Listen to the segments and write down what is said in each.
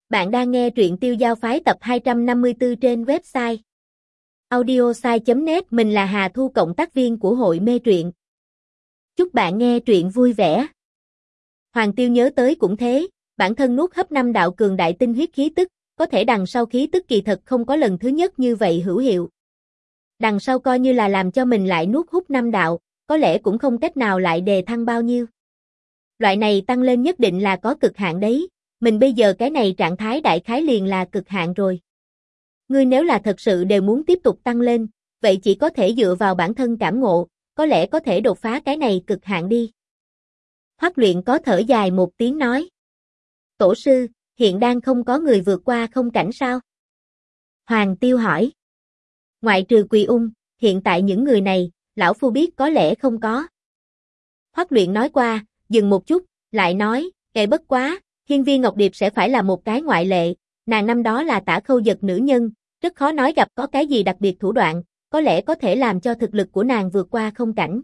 Bạn đang nghe truyện Tiêu Giao Phái tập 254 trên website audiosai.net. Mình là Hà Thu, cộng tác viên của hội mê truyện. Chúc bạn nghe truyện vui vẻ. Hoàng Tiêu nhớ tới cũng thế, bản thân nuốt hấp 5 đạo cường đại tinh huyết khí tức, có thể đằng sau khí tức kỳ thật không có lần thứ nhất như vậy hữu hiệu. Đằng sau coi như là làm cho mình lại nuốt hút 5 đạo, có lẽ cũng không cách nào lại đề thăng bao nhiêu. Loại này tăng lên nhất định là có cực hạn đấy. Mình bây giờ cái này trạng thái đại khái liền là cực hạn rồi. Ngươi nếu là thật sự đều muốn tiếp tục tăng lên, vậy chỉ có thể dựa vào bản thân cảm ngộ, có lẽ có thể đột phá cái này cực hạn đi. Hoắc Luyện có thở dài một tiếng nói. Tổ sư, hiện đang không có người vượt qua không cảnh sao? Hoàng Tiêu hỏi. Ngoại trừ Quỳ Ung, hiện tại những người này, lão phu biết có lẽ không có. Hoắc Luyện nói qua, dừng một chút, lại nói, bất quá. Hiên Viên Ngọc Điệp sẽ phải là một cái ngoại lệ, nàng năm đó là Tả Khâu Dật nữ nhân, rất khó nói gặp có cái gì đặc biệt thủ đoạn, có lẽ có thể làm cho thực lực của nàng vượt qua không cảnh.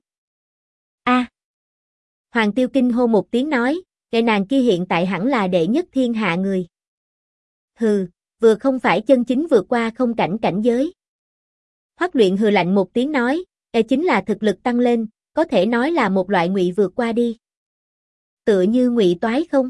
Hoàng Tiêu kinh hô một tiếng nói, nàng kia hiện tại hẳn là đệ nhất thiên hạ người. Hừ, vừa không phải chân chính vượt qua không cảnh cảnh giới. Hoắc Luyện hừ lạnh một tiếng nói, chính là thực lực tăng lên, có thể nói là một loại ngụy vượt qua đi. Tựa như ngụy toái không?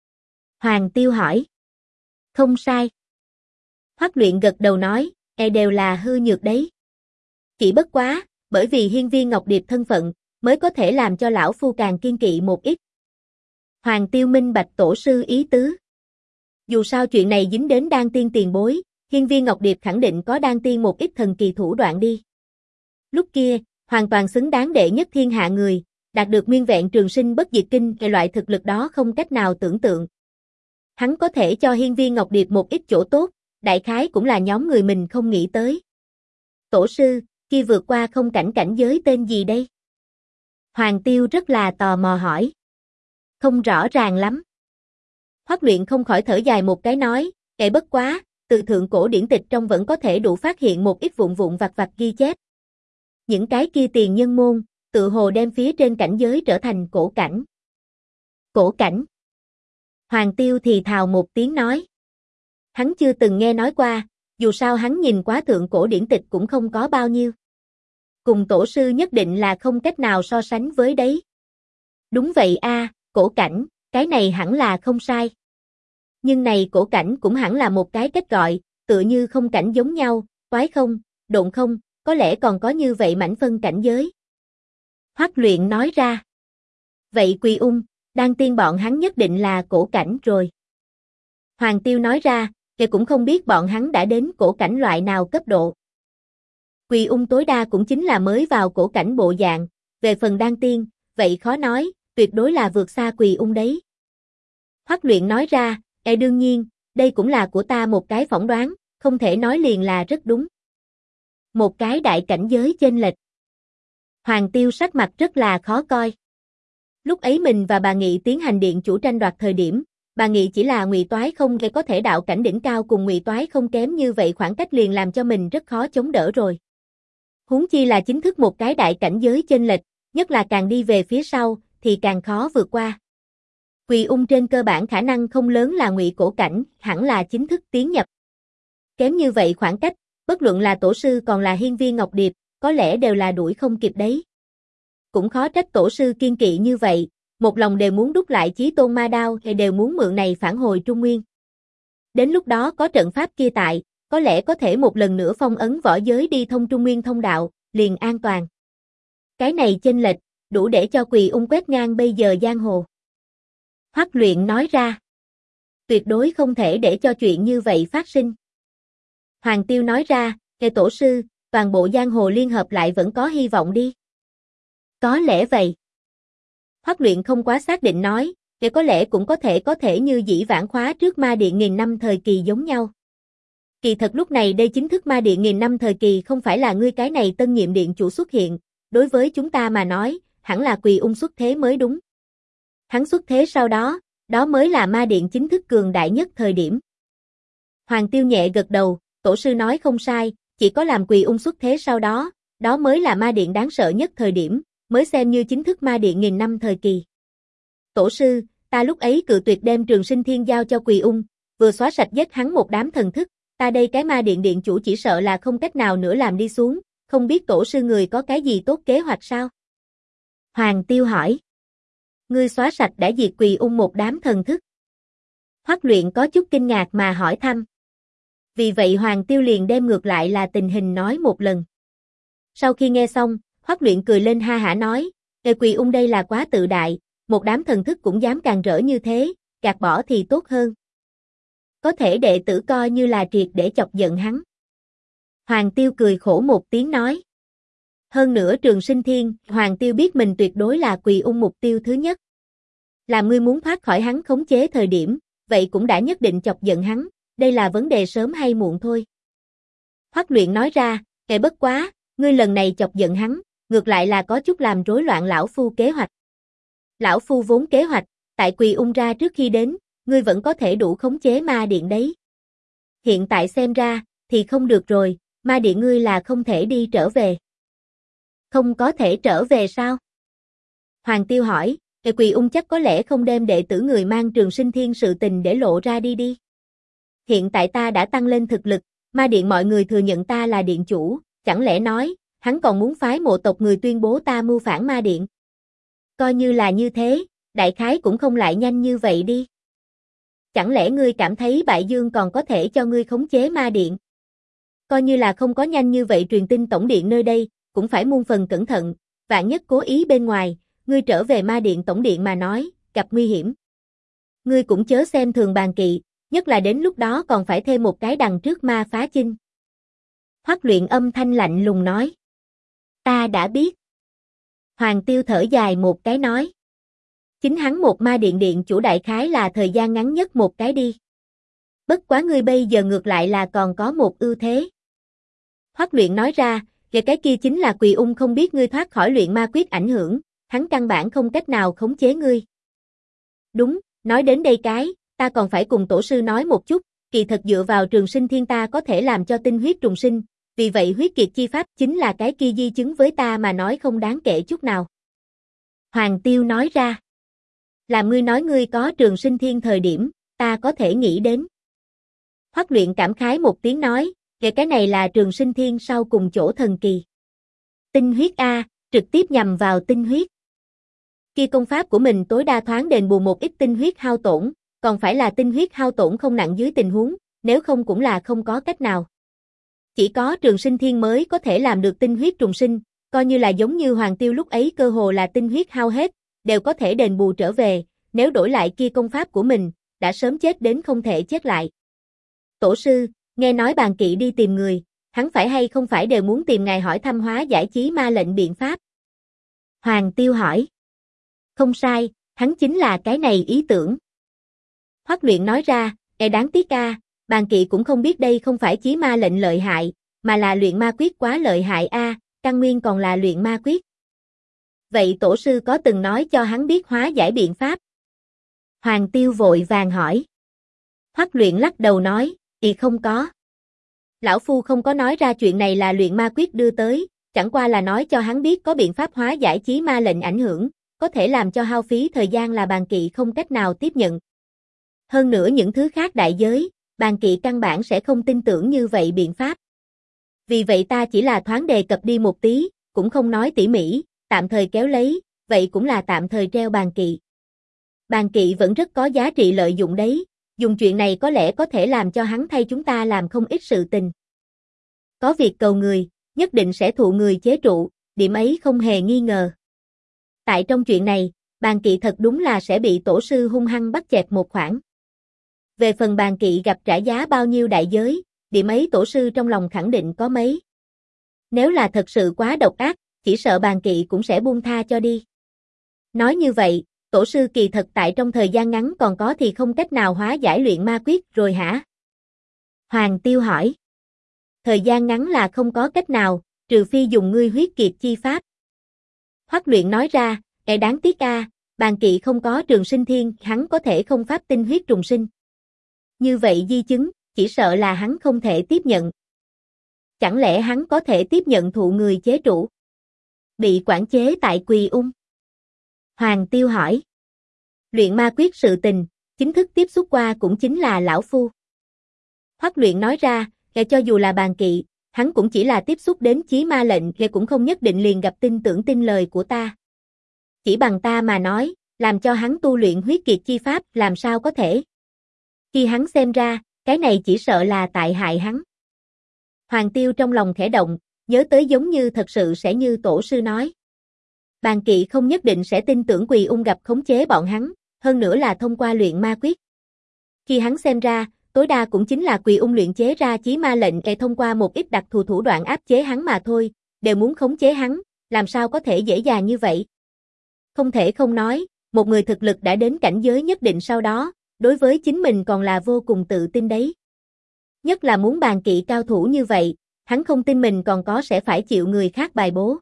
Hoàng Tiêu hỏi. Không sai. Hoắc Luyện gật đầu nói, đều là hư nhược đấy. Chỉ bất quá, bởi vì Hiên Viên Ngọc Điệp thân phận, mới có thể làm cho lão phu càng kiên kỵ một ít. Hoàng Tiêu minh bạch tổ sư ý tứ. Dù sao chuyện này dính đến đan tiên tiền bối, Hiên Viên Ngọc Điệp khẳng định có đan tiên một ít thần kỳ thủ đoạn đi. Lúc kia, hoàn toàn xứng đáng đệ nhất thiên hạ người, đạt được nguyên vẹn trường sinh bất diệt kinh, loại thực lực đó không cách nào tưởng tượng. Hắn có thể cho Hiên Viên Ngọc Điệp một ít chỗ tốt, đại khái cũng là nhóm người mình không nghĩ tới. Tổ sư, kia vượt qua không cảnh cảnh giới tên gì đây? Hoàng Tiêu rất là tò mò hỏi. Không rõ ràng lắm. Hoắc Luyện không khỏi thở dài một cái nói, bất quá, từ thượng cổ điển tịch trong vẫn có thể đủ phát hiện một ít vụn vụn vặt vặt ghi chép. Những cái kia tiền nhân môn, tự hồ đem phía trên cảnh giới trở thành cổ cảnh. Cổ cảnh. Hoàng Tiêu thì thào một tiếng nói. Hắn chưa từng nghe nói qua, dù sao hắn nhìn quá thượng cổ điển tịch cũng không có bao nhiêu. Cùng tổ sư nhất định là không cách nào so sánh với đấy. Đúng vậy cổ cảnh, cái này hẳn là không sai. Nhưng này cổ cảnh cũng hẳn là một cái cách gọi, tựa như không cảnh giống nhau, toái không, độn không, có lẽ còn có như vậy mảnh phân cảnh giới. Hoắc Luyện nói ra. Vậy Quỳ Ung, đan tiên bọn hắn nhất định là cổ cảnh rồi. Hoàng Tiêu nói ra, cũng không biết bọn hắn đã đến cổ cảnh loại nào cấp độ. Quỳ Ung tối đa cũng chính là mới vào cổ cảnh bộ dạng, về phần đan tiên, vậy khó nói, tuyệt đối là vượt xa Quỳ Ung đấy. Hoắc Luyện nói ra, đương nhiên, đây cũng là của ta một cái phỏng đoán, không thể nói liền là rất đúng. Một cái đại cảnh giới chênh lệch. Hoàng Tiêu sắc mặt rất là khó coi. Lúc ấy mình và bà Nghị tiến hành điện chủ tranh đoạt thời điểm, bà Nghị chỉ là ngụy toái không có thể đạo cảnh đỉnh cao cùng ngụy toái không kém như vậy, khoảng cách liền làm cho mình rất khó chống đỡ rồi. Huống chi là chính thức một cái đại cảnh giới chênh lệch, nhất là càng đi về phía sau thì càng khó vượt qua. Quỳ Ung trên cơ bản khả năng không lớn là ngụy cổ cảnh, hẳn là chính thức tiến nhập. Kém như vậy khoảng cách, bất luận là tổ sư còn là Hiên Viên Ngọc Điệp, có lẽ đều là đuổi không kịp đấy. Cũng khó trách tổ sư kiên kỵ như vậy, một lòng đều muốn đúc lại Chí Tôn Ma Đao hay đều muốn mượn này phản hồi Trung Nguyên. Đến lúc đó có trận pháp kia tại, có lẽ có thể một lần nữa phong ấn võ giới đi thông Trung Nguyên thông đạo, liền an toàn. Cái này chênh lệch, đủ để cho Quỳ Ung quét ngang bây giờ giang hồ. Hoắc Luyện nói ra. Tuyệt đối không thể để cho chuyện như vậy phát sinh. Hoàng Tiêu nói ra, tổ sư, toàn bộ giang hồ liên hợp lại vẫn có hy vọng đi. Có lẽ vậy. Hoắc Luyện không quá xác định nói, có lẽ cũng có thể như dĩ vãng khóa trước ma điện 1000 năm thời kỳ giống nhau. Kỳ thật lúc này đây chính thức ma điện 1000 năm thời kỳ không phải là ngươi cái này tân nhiệm điện chủ xuất hiện, đối với chúng ta mà nói, hẳn là Quỳ Ung xuất thế mới đúng. Hắn xuất thế sau đó, đó mới là ma điện chính thức cường đại nhất thời điểm. Hoàng Tiêu nhẹ gật đầu, tổ sư nói không sai, chỉ có làm Quỳ Ung xuất thế sau đó, đó mới là ma điện đáng sợ nhất thời điểm, mới xem như chính thức ma điện 1000 năm thời kỳ. Tổ sư, ta lúc ấy cự tuyệt đem Trường Sinh Thiên giao cho Quỳ Ung, vừa xóa sạch giết hắn một đám thần thức, ta đây cái ma điện điện chủ chỉ sợ là không cách nào nữa làm đi xuống, không biết tổ sư người có cái gì tốt kế hoạch sao? Hoàng Tiêu hỏi. Ngươi xóa sạch đã diệt Quỳ Ung một đám thần thức. Hoắc Luyện có chút kinh ngạc mà hỏi thăm. Vì vậy Hoàng Tiêu liền đem ngược lại là tình hình nói một lần. Sau khi nghe xong, Hoắc Luyện cười lên ha hả nói, Quỳ Ung đây là quá tự đại, một đám thần thức cũng dám càn rỡ như thế, gạt bỏ thì tốt hơn. Có thể đệ tử coi như là triệt để chọc giận hắn. Hoàng Tiêu cười khổ một tiếng nói. Hơn nữa Trường Sinh Thiên, Hoàng Tiêu biết mình tuyệt đối là Quỳ Ung mục tiêu thứ nhất. Làm ngươi muốn thoát khỏi hắn khống chế thời điểm, vậy cũng đã nhất định chọc giận hắn, đây là vấn đề sớm hay muộn thôi. Hoắc Luyện nói ra, bất quá, ngươi lần này chọc giận hắn, ngược lại là có chút làm rối loạn lão phu kế hoạch. Lão phu vốn kế hoạch, tại Quỳ Ung ra trước khi đến, ngươi vẫn có thể đủ khống chế ma điện đấy. Hiện tại xem ra, thì không được rồi, ma điện ngươi là không thể đi trở về. Không có thể trở về sao? Hoàng Tiêu hỏi, Quỳ Ung chắc có lẽ không đem đệ tử người mang Trường Sinh Thiên sự tình để lộ ra đi. Hiện tại ta đã tăng lên thực lực, ma điện mọi người thừa nhận ta là điện chủ, chẳng lẽ nói, hắn còn muốn phái mộ tộc người tuyên bố ta mưu phản ma điện. Coi như là như thế, đại khái cũng không lại nhanh như vậy đi. Chẳng lẽ ngươi cảm thấy Bại Dương còn có thể cho ngươi khống chế ma điện? Coi như là không có nhanh như vậy truyền tin tổng điện nơi đây, cũng phải muôn phần cẩn thận, vạn nhất cố ý bên ngoài, ngươi trở về ma điện tổng điện mà nói, gặp nguy hiểm. Ngươi cũng chớ xem thường Bàn Kỵ, nhất là đến lúc đó còn phải thêm một cái đằng trước ma phá chinh. Hoắc Luyện âm thanh lạnh lùng nói. Ta đã biết. Hoàng Tiêu thở dài một cái nói. Chính hắn một ma điện điện chủ đại khái là thời gian ngắn nhất một cái đi. Bất quá ngươi bây giờ ngược lại là còn có một ưu thế. Hoắc Luyện nói ra, về cái kia chính là Quỳ Ung không biết ngươi thoát khỏi luyện ma quyết ảnh hưởng, hắn căn bản không cách nào khống chế ngươi. Đúng, nói đến đây cái, ta còn phải cùng tổ sư nói một chút, kỳ thật dựa vào Trường Sinh Thiên ta có thể làm cho tinh huyết trùng sinh, vì vậy huyết kiệt chi pháp chính là cái kia di chứng với ta mà nói không đáng kể chút nào. Hoàng Tiêu nói ra. Làm ngươi nói ngươi có Trường Sinh Thiên thời điểm, ta có thể nghĩ đến. Hoắc Luyện cảm khái một tiếng nói, về cái này là Trường Sinh Thiên sau cùng chỗ thần kỳ. Tinh huyết A, trực tiếp nhằm vào tinh huyết. Kia công pháp của mình tối đa thoáng đền bù một ít tinh huyết hao tổn, còn phải là tinh huyết hao tổn không nặng dưới tình huống, nếu không cũng là không có cách nào. Chỉ có Trường Sinh Thiên mới có thể làm được tinh huyết trùng sinh, coi như là giống như Hoàng Tiêu lúc ấy cơ hồ là tinh huyết hao hết, đều có thể đền bù trở về, nếu đổi lại kia công pháp của mình, đã sớm chết đến không thể chết lại. Tổ sư, nghe nói Bàn Kỵ đi tìm người, hắn phải hay không phải đều muốn tìm ngài hỏi thăm hóa giải chí ma lệnh biện pháp? Hoàng Tiêu hỏi. Không sai, hắn chính là cái này ý tưởng. Hoắc Luyện nói ra, đáng tiếc a, Bàn Kỵ cũng không biết đây không phải chí ma lệnh lợi hại, mà là luyện ma quyết quá lợi hại a, căn nguyên còn là luyện ma quyết. Vậy tổ sư có từng nói cho hắn biết hóa giải biện pháp? Hoàng Tiêu vội vàng hỏi. Hoắc Luyện lắc đầu nói, không có. Lão Phu không có nói ra chuyện này là luyện ma quyết đưa tới, chẳng qua là nói cho hắn biết có biện pháp hóa giải chí ma lệnh ảnh hưởng, có thể làm cho hao phí thời gian là Bàn Kỵ không cách nào tiếp nhận. Hơn nữa những thứ khác đại giới, Bàn Kỵ căn bản sẽ không tin tưởng như vậy biện pháp. Vì vậy ta chỉ là thoáng đề cập đi một tí, cũng không nói tỉ mỉ, tạm thời kéo lấy, vậy cũng là tạm thời treo Bàn Kỵ. Bàn Kỵ vẫn rất có giá trị lợi dụng đấy, dùng chuyện này có lẽ có thể làm cho hắn thay chúng ta làm không ít sự tình. Có việc cầu người, nhất định sẽ thụ người chế trụ, điểm ấy không hề nghi ngờ. Tại trong chuyện này, Bàn Kỵ thật đúng là sẽ bị tổ sư hung hăng bắt chẹt một khoản. Về phần Bàn Kỵ gặp trả giá bao nhiêu đại giới, điểm ấy tổ sư trong lòng khẳng định có mấy. Nếu là thật sự quá độc ác, chỉ sợ Bàn Kỵ cũng sẽ buông tha cho đi. Nói như vậy, tổ sư kỳ thật tại trong thời gian ngắn còn có thì không cách nào hóa giải luyện ma quyết rồi hả? Hoàng Tiêu hỏi. Thời gian ngắn là không có cách nào, trừ phi dùng ngươi huyết kiệt chi pháp. Hoắc Luyện nói ra, đáng tiếc a, Bàn Kỵ không có Trường Sinh Thiên, hắn có thể không pháp tinh huyết trùng sinh. Như vậy di chứng, chỉ sợ là hắn không thể tiếp nhận. Chẳng lẽ hắn có thể tiếp nhận thụ người chế trụ? Bị quản chế tại Quỳ Ung? Hoàng Tiêu hỏi. Luyện ma quyết sự tình, chính thức tiếp xúc qua cũng chính là lão phu. Hoắc Luyện nói ra, cho dù là bàn kỵ, hắn cũng chỉ là tiếp xúc đến chí ma lệnh, cũng không nhất định liền gặp tin tưởng tin lời của ta. Chỉ bằng ta mà nói, làm cho hắn tu luyện huyết kiệt chi pháp làm sao có thể. Khi hắn xem ra, cái này chỉ sợ là tại hại hắn. Hoàng Tiêu trong lòng khẽ động, nhớ tới giống như thật sự sẽ như tổ sư nói. Bàn kỵ không nhất định sẽ tin tưởng Quỳ Ung gặp khống chế bọn hắn, hơn nữa là thông qua luyện ma quyết. Khi hắn xem ra, tối đa cũng chính là Quỳ Ung luyện chế ra chí ma lệnh thông qua một ít đặc thù thủ đoạn áp chế hắn mà thôi, đều muốn khống chế hắn, làm sao có thể dễ dàng như vậy. Không thể không nói, một người thực lực đã đến cảnh giới nhất định sau đó, đối với chính mình còn là vô cùng tự tin đấy. Nhất là muốn bàn kỵ cao thủ như vậy, hắn không tin mình còn có sẽ phải chịu người khác bài bố.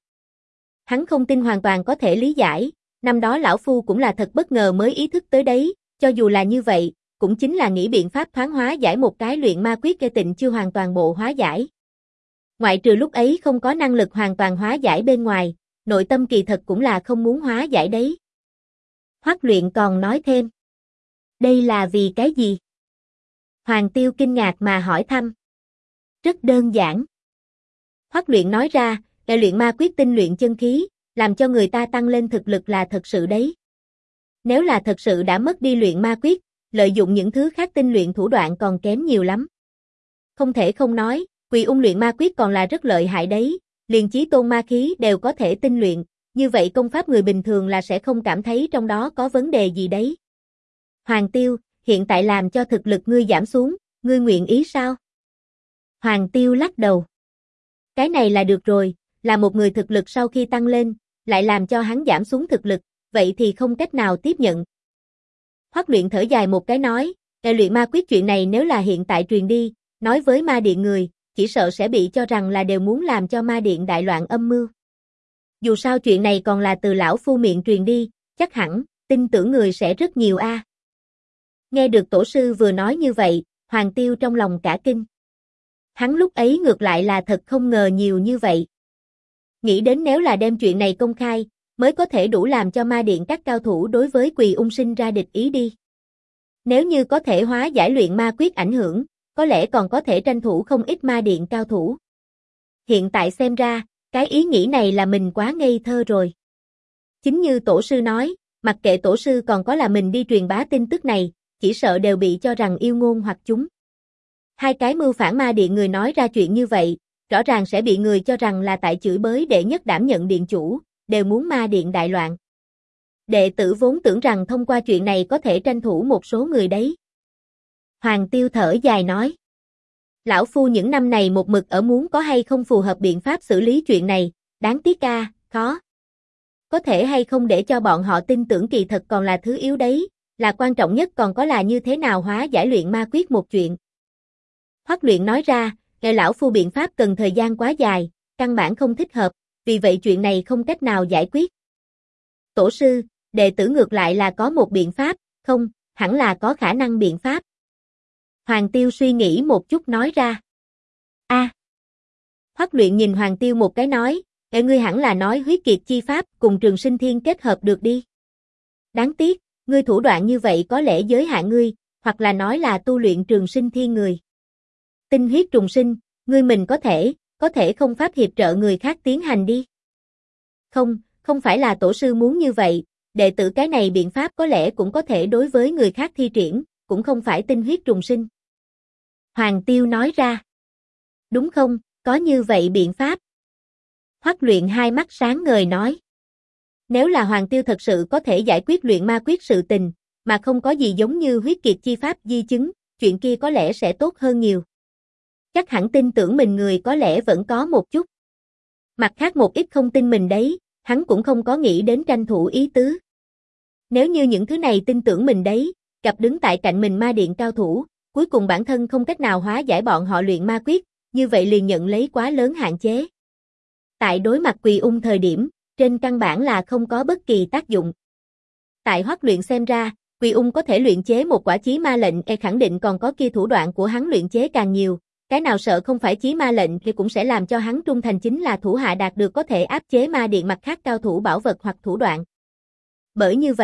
Hắn không tin hoàn toàn có thể lý giải, năm đó lão phu cũng là thật bất ngờ mới ý thức tới đấy, cho dù là như vậy, cũng chính là nghĩ biện pháp thoáng hóa giải một cái luyện ma quyết kê tịnh chưa hoàn toàn bộ hóa giải. Ngoại trừ lúc ấy không có năng lực hoàn toàn hóa giải bên ngoài, nội tâm kỳ thật cũng là không muốn hóa giải đấy. Hoắc Luyện còn nói thêm. Đây là vì cái gì? Hoàng Tiêu kinh ngạc mà hỏi thăm. Rất đơn giản. Hoắc Luyện nói ra, luyện ma quyết tinh luyện chân khí, làm cho người ta tăng lên thực lực là thật sự đấy. Nếu là thật sự đã mất đi luyện ma quyết, lợi dụng những thứ khác tinh luyện thủ đoạn còn kém nhiều lắm. Không thể không nói, Quỳ Ung luyện ma quyết còn là rất lợi hại đấy, liền chí tôn ma khí đều có thể tinh luyện, như vậy công pháp người bình thường là sẽ không cảm thấy trong đó có vấn đề gì đấy. Hoàng Tiêu, hiện tại làm cho thực lực ngươi giảm xuống, ngươi nguyện ý sao? Hoàng Tiêu lắc đầu. Cái này là được rồi, là một người thực lực sau khi tăng lên, lại làm cho hắn giảm xuống thực lực, vậy thì không cách nào tiếp nhận. Hoắc Luyện thở dài một cái nói, luyện ma quyết chuyện này nếu là hiện tại truyền đi, nói với ma điện người, chỉ sợ sẽ bị cho rằng là đều muốn làm cho ma điện đại loạn âm mưu. Dù sao chuyện này còn là từ lão phu miệng truyền đi, chắc hẳn, tin tưởng người sẽ rất nhiều a. Nghe được tổ sư vừa nói như vậy, Hoàng Tiêu trong lòng cả kinh. Hắn lúc ấy ngược lại là thật không ngờ nhiều như vậy. Nghĩ đến nếu là đem chuyện này công khai, mới có thể đủ làm cho ma điện các cao thủ đối với Quỳ Ung sinh ra địch ý đi. Nếu như có thể hóa giải luyện ma quyết ảnh hưởng, có lẽ còn có thể tranh thủ không ít ma điện cao thủ. Hiện tại xem ra, cái ý nghĩ này là mình quá ngây thơ rồi. Chính như tổ sư nói, mặc kệ tổ sư còn có là mình đi truyền bá tin tức này, chỉ sợ đều bị cho rằng yêu ngôn hoặc chúng. Hai cái mưu phản ma điện người nói ra chuyện như vậy, rõ ràng sẽ bị người cho rằng là tại chửi bới đệ nhất đảm nhận điện chủ, đều muốn ma điện đại loạn. Đệ tử vốn tưởng rằng thông qua chuyện này có thể tranh thủ một số người đấy. Hoàng Tiêu thở dài nói. Lão phu những năm này một mực ở muốn có hay không phù hợp biện pháp xử lý chuyện này, đáng tiếc a, khó. Có thể hay không để cho bọn họ tin tưởng kỳ thật còn là thứ yếu đấy, là quan trọng nhất còn có là như thế nào hóa giải luyện ma quyết một chuyện. Hoắc Luyện nói ra, lão phu biện pháp cần thời gian quá dài, căn bản không thích hợp, vì vậy chuyện này không cách nào giải quyết. Tổ sư, đệ tử ngược lại là có một biện pháp, không, hẳn là có khả năng biện pháp. Hoàng Tiêu suy nghĩ một chút nói ra. Hoắc Luyện nhìn Hoàng Tiêu một cái nói, ngươi hẳn là nói huyết kiệt chi pháp cùng Trường Sinh Thiên kết hợp được đi. Đáng tiếc, ngươi thủ đoạn như vậy có lẽ giới hạn ngươi, hoặc là nói là tu luyện Trường Sinh Thiên người. Tinh huyết trùng sinh, ngươi mình có thể không pháp hiệp trợ người khác tiến hành đi. Không phải là tổ sư muốn như vậy, đệ tử cái này biện pháp có lẽ cũng có thể đối với người khác thi triển, cũng không phải tinh huyết trùng sinh. Hoàng Tiêu nói ra. Đúng không, có như vậy biện pháp. Hoắc Luyện hai mắt sáng ngời nói. Nếu là Hoàng Tiêu thật sự có thể giải quyết luyện ma quyết sự tình, mà không có gì giống như huyết kiệt chi pháp di chứng, chuyện kia có lẽ sẽ tốt hơn nhiều. Chắc hẳn tin tưởng mình người có lẽ vẫn có một chút. Mặt khác một ít không tin mình đấy, hắn cũng không có nghĩ đến tranh thủ ý tứ. Nếu như những thứ này tin tưởng mình đấy, gặp đứng tại cạnh mình ma điện cao thủ, cuối cùng bản thân không cách nào hóa giải bọn họ luyện ma quyết, như vậy liền nhận lấy quá lớn hạn chế. Tại đối mặt Quỳ Ung thời điểm, trên căn bản là không có bất kỳ tác dụng. Tại Hoắc Luyện xem ra, Quỳ Ung có thể luyện chế một quả chí ma lệnh khẳng định còn có kia thủ đoạn của hắn luyện chế càng nhiều, cái nào sợ không phải chí ma lệnh thì cũng sẽ làm cho hắn trung thành chính là thủ hạ đạt được có thể áp chế ma điện mặt khác cao thủ bảo vật hoặc thủ đoạn. Bởi như vậy,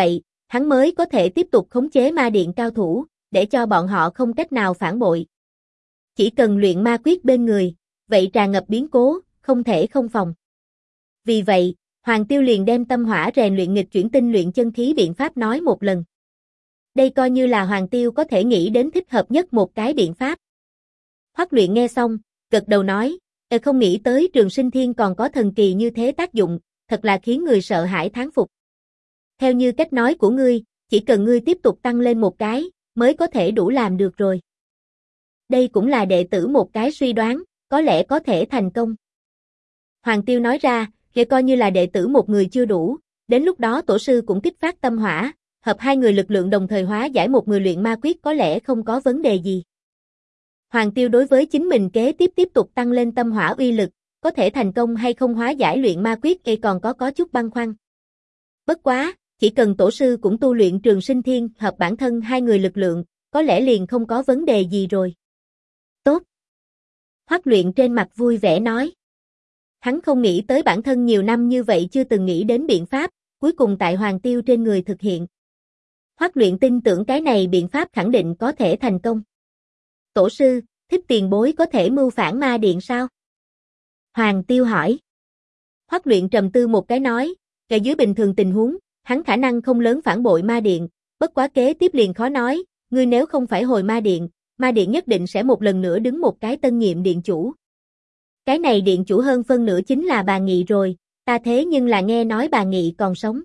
hắn mới có thể tiếp tục khống chế ma điện cao thủ, để cho bọn họ không cách nào phản bội. Chỉ cần luyện ma quyết bên người, vậy tràn ngập biến cố, không thể không phòng. Vì vậy, Hoàng Tiêu liền đem tâm hỏa rèn luyện nghịch chuyển tinh luyện chân khí biện pháp nói một lần. Đây coi như là Hoàng Tiêu có thể nghĩ đến thích hợp nhất một cái biện pháp. Hoắc Luyện nghe xong, gật đầu nói, không nghĩ tới Trường Sinh Thiên còn có thần kỳ như thế tác dụng, thật là khiến người sợ hãi thán phục. Theo như cách nói của ngươi, chỉ cần ngươi tiếp tục tăng lên một cái, mới có thể đủ làm được rồi. Đây cũng là đệ tử một cái suy đoán, có lẽ có thể thành công. Hoàng Tiêu nói ra, vậy coi như là đệ tử một người chưa đủ, đến lúc đó tổ sư cũng kích phát tâm hỏa, hợp hai người lực lượng đồng thời hóa giải một người luyện ma quyết có lẽ không có vấn đề gì. Hoàng Tiêu đối với chính mình kế tiếp tục tăng lên tâm hỏa uy lực, có thể thành công hay không hóa giải luyện ma quyết còn có chút băn khoăn. Bất quá, chỉ cần tổ sư cũng tu luyện Trường Sinh Thiên hợp bản thân hai người lực lượng, có lẽ liền không có vấn đề gì rồi. Tốt. Hoắc Luyện trên mặt vui vẻ nói. Hắn không nghĩ tới bản thân nhiều năm như vậy chưa từng nghĩ đến biện pháp, cuối cùng tại Hoàng Tiêu trên người thực hiện. Hoắc Luyện tin tưởng cái này biện pháp khẳng định có thể thành công. Tổ sư, Thích tiền bối có thể mưu phản ma điện sao? Hoàng Tiêu hỏi. Hoắc Luyện trầm tư một cái nói, dưới bình thường tình huống, hắn khả năng không lớn phản bội ma điện, bất quá kế tiếp liền khó nói, ngươi nếu không phải hồi ma điện nhất định sẽ một lần nữa đứng một cái tân nhiệm điện chủ. Cái này điện chủ hơn phân nửa chính là bà Nghị rồi, ta thế nhưng là nghe nói bà Nghị còn sống.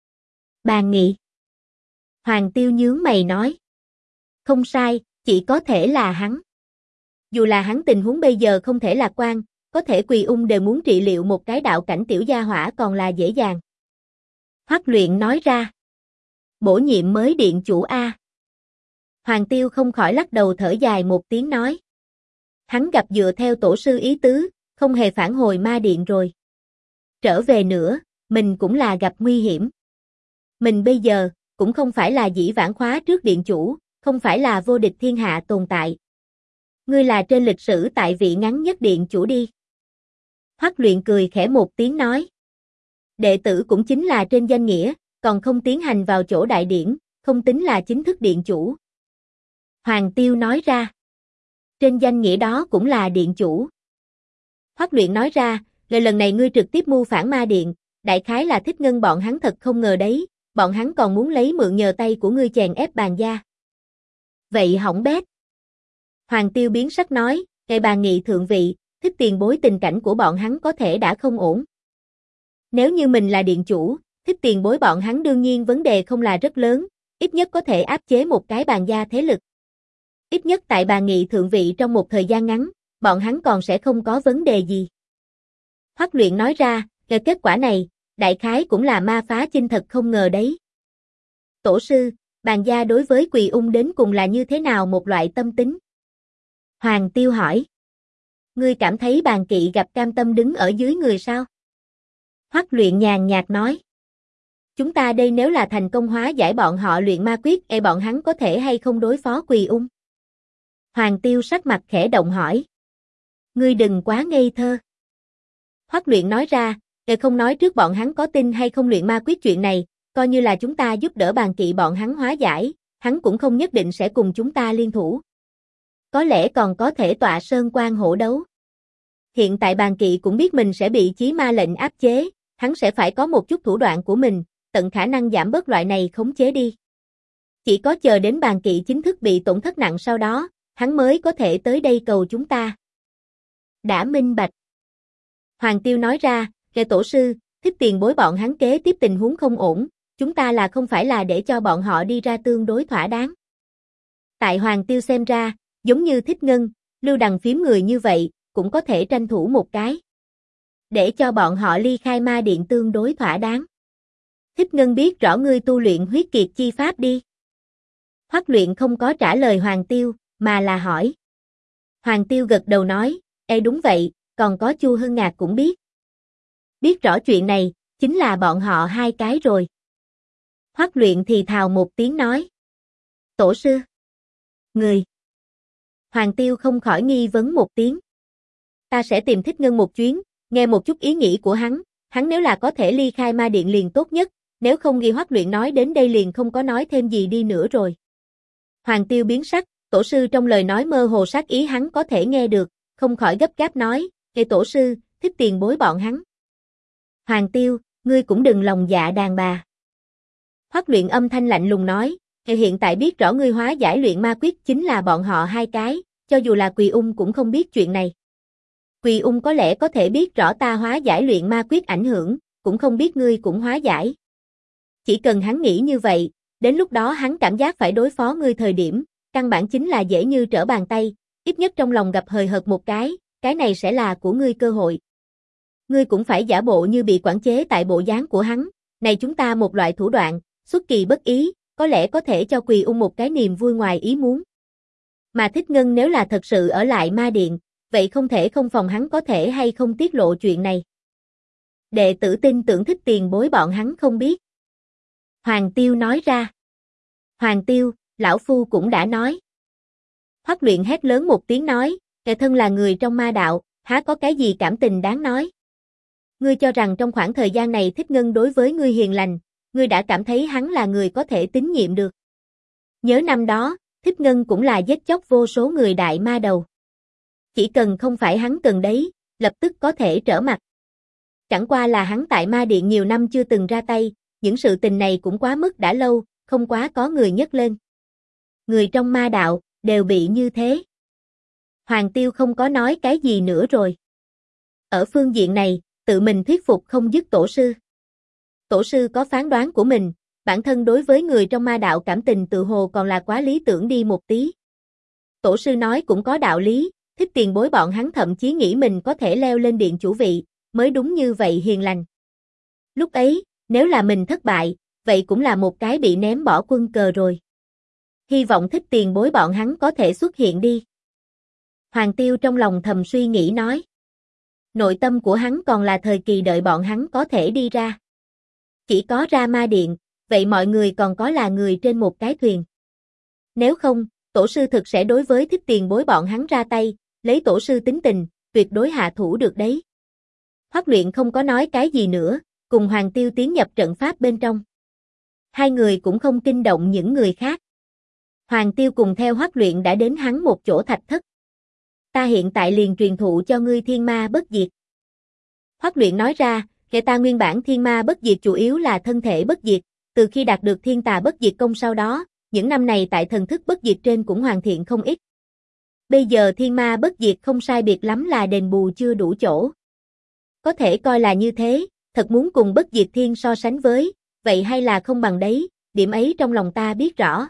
Bà Nghị. Hoàng Tiêu nhướng mày nói. Không sai, chỉ có thể là hắn. Dù là hắn tình huống bây giờ không thể lạc quan, có thể Quỳ Ung đều muốn trị liệu một cái đạo cảnh tiểu gia hỏa còn là dễ dàng. Hoắc Luyện nói ra. Bổ nhiệm mới điện chủ A. Hoàng Tiêu không khỏi lắc đầu thở dài một tiếng nói. Hắn gặp dựa theo tổ sư ý tứ, không hề phản hồi ma điện rồi. Trở về nữa, mình cũng là gặp nguy hiểm. Mình bây giờ, cũng không phải là dĩ vãng khóa trước điện chủ, không phải là vô địch thiên hạ tồn tại. Ngươi là trên lịch sử tại vị ngắn nhất điện chủ đi. Hoắc Luyện cười khẽ một tiếng nói. Đệ tử cũng chính là trên danh nghĩa, còn không tiến hành vào chỗ đại điển, không tính là chính thức điện chủ. Hoàng Tiêu nói ra. Trên danh nghĩa đó cũng là điện chủ. Hoắc Luyện nói ra, lần này ngươi trực tiếp mưu phản ma điện, đại khái là Thích Ngân bọn hắn thật không ngờ đấy, bọn hắn còn muốn lấy mượn nhờ tay của ngươi chèn ép Bàn gia. Vậy hỏng bét. Hoàng Tiêu biến sắc nói, Bàn Nghị thượng vị, Thích tiền bối tình cảnh của bọn hắn có thể đã không ổn. Nếu như mình là điện chủ, Thích tiền bối bọn hắn đương nhiên vấn đề không là rất lớn, ít nhất có thể áp chế một cái Bàn gia thế lực. Ít nhất tại Bàn Nghị thượng vị trong một thời gian ngắn, bọn hắn còn sẽ không có vấn đề gì. Hoắc Luyện nói ra, kết quả này, đại khái cũng là ma phá chinh thật không ngờ đấy. Tổ sư, Bàn gia đối với Quỳ Ung đến cùng là như thế nào một loại tâm tính? Hoàng Tiêu hỏi. Ngươi cảm thấy Bàn Kỵ gặp cam tâm đứng ở dưới người sao? Hoắc Luyện nhàn nhạt nói. Chúng ta đây nếu là thành công hóa giải bọn họ luyện ma quyết, bọn hắn có thể hay không đối phó Quỳ Ung? Hoàng Tiêu sắc mặt khẽ động hỏi. Ngươi đừng quá ngây thơ. Hoắc Luyện nói ra, không nói trước bọn hắn có tin hay không luyện ma quyết chuyện này, coi như là chúng ta giúp đỡ Bàn Kỵ bọn hắn hóa giải, hắn cũng không nhất định sẽ cùng chúng ta liên thủ. Có lẽ còn có thể tọa sơn quan hổ đấu. Hiện tại Bàn Kỵ cũng biết mình sẽ bị chí ma lệnh áp chế, hắn sẽ phải có một chút thủ đoạn của mình, tận khả năng giảm bớt loại này khống chế đi. Chỉ có chờ đến Bàn Kỵ chính thức bị tổn thất nặng sau đó, hắn mới có thể tới đây cầu chúng ta. Đã minh bạch. Hoàng Tiêu nói ra, tổ sư, Thích tiền bối bọn hắn kế tiếp tình huống không ổn, chúng ta là không phải là để cho bọn họ đi ra tương đối thỏa đáng. Tại Hoàng Tiêu xem ra, giống như Thích Ngân, Lưu Đằng phím người như vậy, cũng có thể tranh thủ một cái. Để cho bọn họ ly khai ma điện tương đối thỏa đáng. Thích Ngân biết rõ ngươi tu luyện huyết kiệt chi pháp đi. Hoắc Luyện không có trả lời Hoàng Tiêu, mà là hỏi. Hoàng Tiêu gật đầu nói, đúng vậy, còn có Chu Hưng Ngạc cũng biết. Biết rõ chuyện này, chính là bọn họ hai cái rồi. Hoắc Luyện thì thào một tiếng nói. Tổ sư. Người. Hoàng Tiêu không khỏi nghi vấn một tiếng. Ta sẽ tìm Thích Ngân một chuyến, nghe một chút ý nghĩ của hắn nếu là có thể ly khai ma điện liền tốt nhất, Nếu không ghi Hoắc Luyện nói đến đây liền không có nói thêm gì đi nữa rồi. Hoàng Tiêu biến sắc, tổ sư trong lời nói mơ hồ sát ý hắn có thể nghe được, không khỏi gấp gáp nói, "Ê tổ sư, Thích tiền bối bọn hắn." Hoàng Tiêu, ngươi cũng đừng lòng dạ đàn bà. Hoắc Luyện âm thanh lạnh lùng nói, hiện tại biết rõ ngươi hóa giải luyện ma quyết chính là bọn họ hai cái, cho dù là Quỳ Ung cũng không biết chuyện này. Quỳ Ung có lẽ có thể biết rõ ta hóa giải luyện ma quyết ảnh hưởng, cũng không biết ngươi cũng hóa giải. Chỉ cần hắn nghĩ như vậy, đến lúc đó hắn cảm giác phải đối phó ngươi thời điểm, căn bản chính là dễ như trở bàn tay, ít nhất trong lòng gặp hời hợt một cái này sẽ là của ngươi cơ hội. Ngươi cũng phải giả bộ như bị quản chế tại bộ dáng của hắn, này chúng ta một loại thủ đoạn, xuất kỳ bất ý, có lẽ có thể cho Quỳ Ung một cái niềm vui ngoài ý muốn. Mà Thích Ngân nếu là thật sự ở lại ma điện, vậy không thể không phòng hắn có thể hay không tiết lộ chuyện này. Đệ tử tin tưởng Thích tiền bối bọn hắn không biết. Hoàng Tiêu nói ra. Hoàng Tiêu, lão phu cũng đã nói. Hoắc Luyện hét lớn một tiếng nói, kẻ thân là người trong ma đạo, há có cái gì cảm tình đáng nói. Ngươi cho rằng trong khoảng thời gian này Thích Ngân đối với ngươi hiền lành, ngươi đã cảm thấy hắn là người có thể tín nhiệm được. Nhớ năm đó, Thích Ngân cũng là giết chóc vô số người đại ma đầu. Chỉ cần không phải hắn cần đấy, lập tức có thể trở mặt. Chẳng qua là hắn tại ma điện nhiều năm chưa từng ra tay, những sự tình này cũng quá mức đã lâu, không quá có người nhấc lên. Người trong ma đạo, đều bị như thế. Hoàng Tiêu không có nói cái gì nữa rồi. Ở phương diện này, tự mình thuyết phục không dứt tổ sư. Tổ sư có phán đoán của mình, bản thân đối với người trong ma đạo cảm tình tự hồ còn là quá lý tưởng đi một tí. Tổ sư nói cũng có đạo lý, Thích tiền bối bọn hắn thậm chí nghĩ mình có thể leo lên điện chủ vị, mới đúng như vậy hiền lành. Lúc ấy, nếu là mình thất bại, vậy cũng là một cái bị ném bỏ quân cờ rồi. Hy vọng Thích tiền bối bọn hắn có thể xuất hiện đi. Hoàng Tiêu trong lòng thầm suy nghĩ nói. Nội tâm của hắn còn là thời kỳ đợi bọn hắn có thể đi ra. Chỉ có ra ma điện, vậy mọi người còn có là người trên một cái thuyền. Nếu không, tổ sư thực sẽ đối với Thích tiền bối bọn hắn ra tay, lấy tổ sư tính tình, tuyệt đối hạ thủ được đấy. Hoắc Luyện không có nói cái gì nữa, cùng Hoàng Tiêu tiến nhập trận pháp bên trong. Hai người cũng không kinh động những người khác. Hoàng Tiêu cùng theo Hoắc Luyện đã đến hắn một chỗ thạch thất. Ta hiện tại liền truyền thụ cho ngươi thiên ma bất diệt. Hoắc Luyện nói ra, hệ ta nguyên bản thiên ma bất diệt chủ yếu là thân thể bất diệt, từ khi đạt được thiên tà bất diệt công sau đó, những năm này tại thần thức bất diệt trên cũng hoàn thiện không ít. Bây giờ thiên ma bất diệt không sai biệt lắm là đền bù chưa đủ chỗ. Có thể coi là như thế, thật muốn cùng bất diệt thiên so sánh với, vậy hay là không bằng đấy, điểm ấy trong lòng ta biết rõ.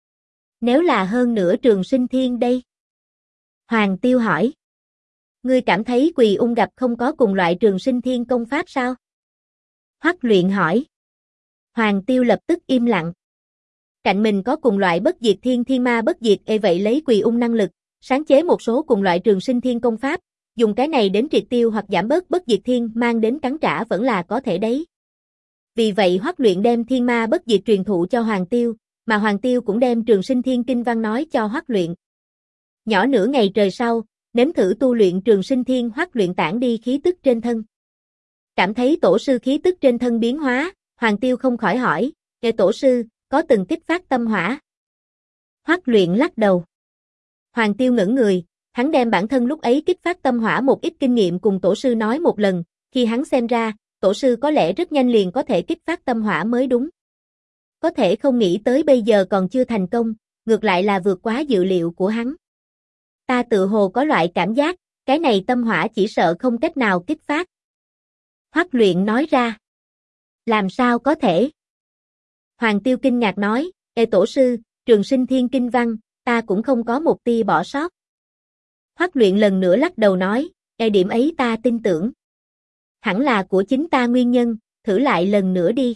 Nếu là hơn nữa trường sinh thiên đây? Hoàng Tiêu hỏi. Ngươi cảm thấy Quỳ Ung gặp không có cùng loại trường sinh thiên công pháp sao? Hoắc Luyện hỏi. Hoàng Tiêu lập tức im lặng. Cạnh mình có cùng loại bất diệt thiên thiên ma bất diệt, vậy lấy Quỳ Ung năng lực, sáng chế một số cùng loại trường sinh thiên công pháp, dùng cái này đến triệt tiêu hoặc giảm bớt bất diệt thiên mang đến cắn trả vẫn là có thể đấy. Vì vậy Hoắc Luyện đem thiên ma bất diệt truyền thụ cho Hoàng Tiêu, mà Hoàng Tiêu cũng đem trường sinh thiên kinh văn nói cho Hoắc Luyện. Nhỏ nửa ngày trời sau, nếm thử tu luyện trường sinh thiên, Hoắc Luyện tản đi khí tức trên thân. Cảm thấy tổ sư khí tức trên thân biến hóa, Hoàng Tiêu không khỏi hỏi, tổ sư, có từng kích phát tâm hỏa? Hoắc Luyện lắc đầu. Hoàng Tiêu ngẩn người, hắn đem bản thân lúc ấy kích phát tâm hỏa một ít kinh nghiệm cùng tổ sư nói một lần, khi hắn xem ra, tổ sư có lẽ rất nhanh liền có thể kích phát tâm hỏa mới đúng. Có thể không nghĩ tới bây giờ còn chưa thành công, ngược lại là vượt quá dự liệu của hắn. Ta tự hồ có loại cảm giác, cái này tâm hỏa chỉ sợ không cách nào kích phát. Hoắc Luyện nói ra. Làm sao có thể? Hoàng Tiêu kinh ngạc nói, tổ sư, trường sinh thiên kinh văn, ta cũng không có một tia bỏ sót. Hoắc Luyện lần nữa lắc đầu nói, điểm ấy ta tin tưởng. Hẳn là của chính ta nguyên nhân, thử lại lần nữa đi.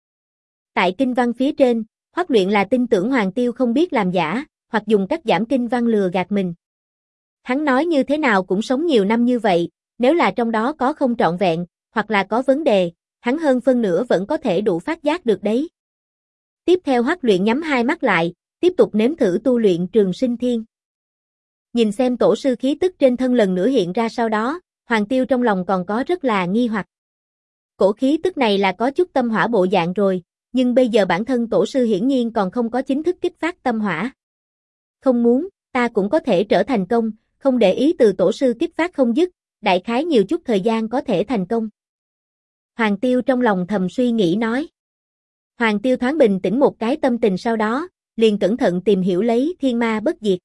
Tại kinh văn phía trên, Hoắc Luyện là tin tưởng Hoàng Tiêu không biết làm giả, hoặc dùng cách giảm kinh văn lừa gạt mình. Hắn nói như thế nào cũng sống nhiều năm như vậy, nếu là trong đó có không trọn vẹn, hoặc là có vấn đề, hắn hơn phân nửa vẫn có thể đủ phát giác được đấy. Tiếp theo Hoắc Luyện nhắm hai mắt lại, tiếp tục nếm thử tu luyện trường sinh thiên. Nhìn xem tổ sư khí tức trên thân lần nữa hiện ra sau đó, Hoàng Tiêu trong lòng còn có rất là nghi hoặc. cổ khí tức này là có chút tâm hỏa bộ dạng rồi, nhưng bây giờ bản thân tổ sư hiển nhiên còn không có chính thức kích phát tâm hỏa. Không muốn, ta cũng có thể trở thành công, không để ý từ tổ sư kích phát không dứt, đại khái nhiều chút thời gian có thể thành công. Hoàng Tiêu trong lòng thầm suy nghĩ nói. Hoàng Tiêu thoáng bình tĩnh một cái tâm tình sau đó, liền cẩn thận tìm hiểu lấy thiên ma bất diệt.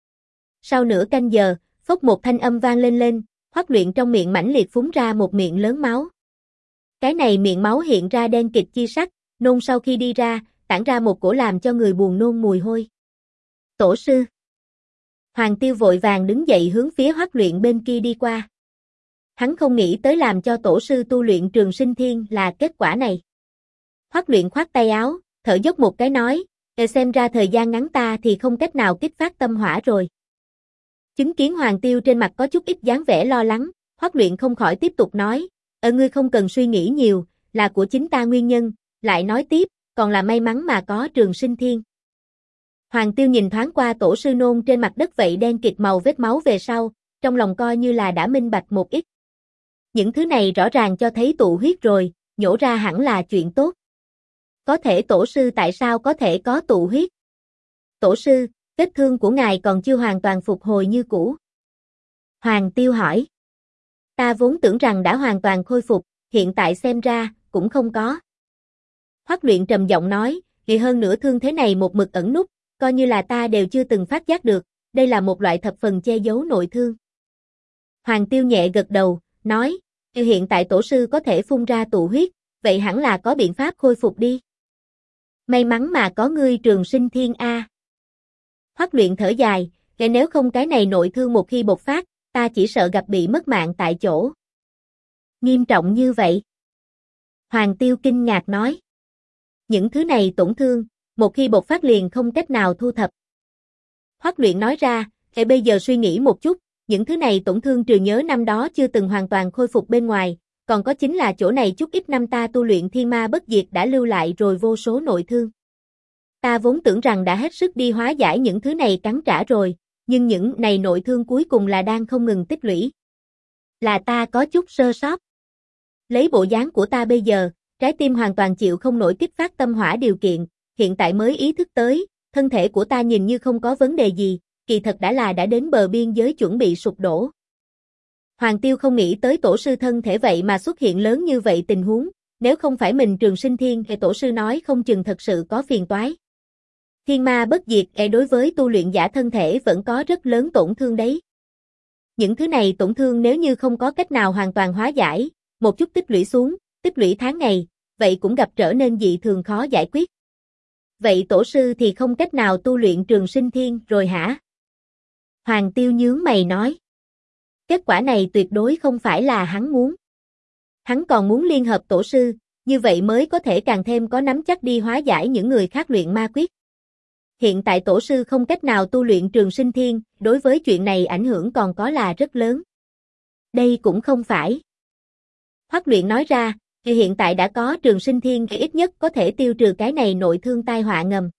Sau nửa canh giờ, phốc một thanh âm vang lên, Hoắc Luyện trong miệng mãnh liệt phúng ra một miệng lớn máu. Cái này miệng máu hiện ra đen kịt chi sắc, nôn sau khi đi ra, tản ra một cổ làm cho người buồn nôn mùi hôi. Tổ sư. Hoàng Tiêu vội vàng đứng dậy hướng phía Hoắc Luyện bên kia đi qua. Hắn không nghĩ tới làm cho tổ sư tu luyện Trường Sinh Thiên là kết quả này. Hoắc Luyện khoát tay áo, thở dốc một cái nói, xem ra thời gian ngắn ta thì không cách nào kích phát tâm hỏa rồi. Chứng kiến Hoàng Tiêu trên mặt có chút ít dáng vẻ lo lắng, Hoắc Luyện không khỏi tiếp tục nói, ngươi không cần suy nghĩ nhiều, là của chính ta nguyên nhân, lại nói tiếp, còn là may mắn mà có Trường Sinh Thiên. Hoàng Tiêu nhìn thoáng qua tổ sư nôn trên mặt đất vậy đen kịt màu vết máu về sau, trong lòng coi như là đã minh bạch một ít. Những thứ này rõ ràng cho thấy tụ huyết rồi, nhổ ra hẳn là chuyện tốt. Có thể tổ sư tại sao có thể có tụ huyết? Tổ sư, vết thương của ngài còn chưa hoàn toàn phục hồi như cũ. Hoàng Tiêu hỏi. Ta vốn tưởng rằng đã hoàn toàn khôi phục, hiện tại xem ra, cũng không có. Hoắc Luyện trầm giọng nói, vì hơn nữa thương thế này một mực ẩn nút, coi như là ta đều chưa từng phát giác được, đây là một loại thập phần che giấu nội thương. Hoàng Tiêu nhẹ gật đầu, nói, hiện tại tổ sư có thể phun ra tụ huyết, vậy hẳn là có biện pháp khôi phục đi. May mắn mà có ngươi Trường Sinh Thiên A. Hoắc Luyện thở dài, nếu không cái này nội thương một khi bộc phát, ta chỉ sợ gặp bị mất mạng tại chỗ. Nghiêm trọng như vậy? Hoàng Tiêu kinh ngạc nói. Những thứ này tổn thương, một khi bộc phát liền không cách nào thu thập. Hoắc Luyện nói ra, bây giờ suy nghĩ một chút, những thứ này tổn thương trừ nhớ năm đó chưa từng hoàn toàn khôi phục bên ngoài, còn có chính là chỗ này chút ít năm ta tu luyện thiên ma bất diệt đã lưu lại rồi vô số nội thương. Ta vốn tưởng rằng đã hết sức đi hóa giải những thứ này cắn trả rồi, nhưng những này nội thương cuối cùng là đang không ngừng tích lũy. Là ta có chút sơ sót. Lấy bộ dáng của ta bây giờ, trái tim hoàn toàn chịu không nổi kích phát tâm hỏa điều kiện, hiện tại mới ý thức tới, thân thể của ta nhìn như không có vấn đề gì, kỳ thật đã đến bờ biên giới chuẩn bị sụp đổ. Hoàng Tiêu không nghĩ tới tổ sư thân thể vậy mà xuất hiện lớn như vậy tình huống, nếu không phải mình Trường Sinh Thiên thì tổ sư nói không chừng thật sự có phiền toái. Thiên ma bất diệt đối với tu luyện giả thân thể vẫn có rất lớn tổn thương đấy. Những thứ này tổn thương nếu như không có cách nào hoàn toàn hóa giải, một chút tích lũy xuống, tích lũy tháng ngày, vậy cũng gặp trở nên dị thường khó giải quyết. Vậy tổ sư thì không cách nào tu luyện Trường Sinh Thiên rồi hả? Hoàng Tiêu nhướng mày nói. Kết quả này tuyệt đối không phải là hắn muốn. Hắn còn muốn liên hợp tổ sư, như vậy mới có thể càng thêm có nắm chắc đi hóa giải những người khác luyện ma quyết. Hiện tại tổ sư không cách nào tu luyện Trường Sinh Thiên, đối với chuyện này ảnh hưởng còn có là rất lớn. Đây cũng không phải. Hoắc Luyện nói ra, hiện tại đã có Trường Sinh Thiên ít nhất có thể tiêu trừ cái này nội thương tai họa ngầm.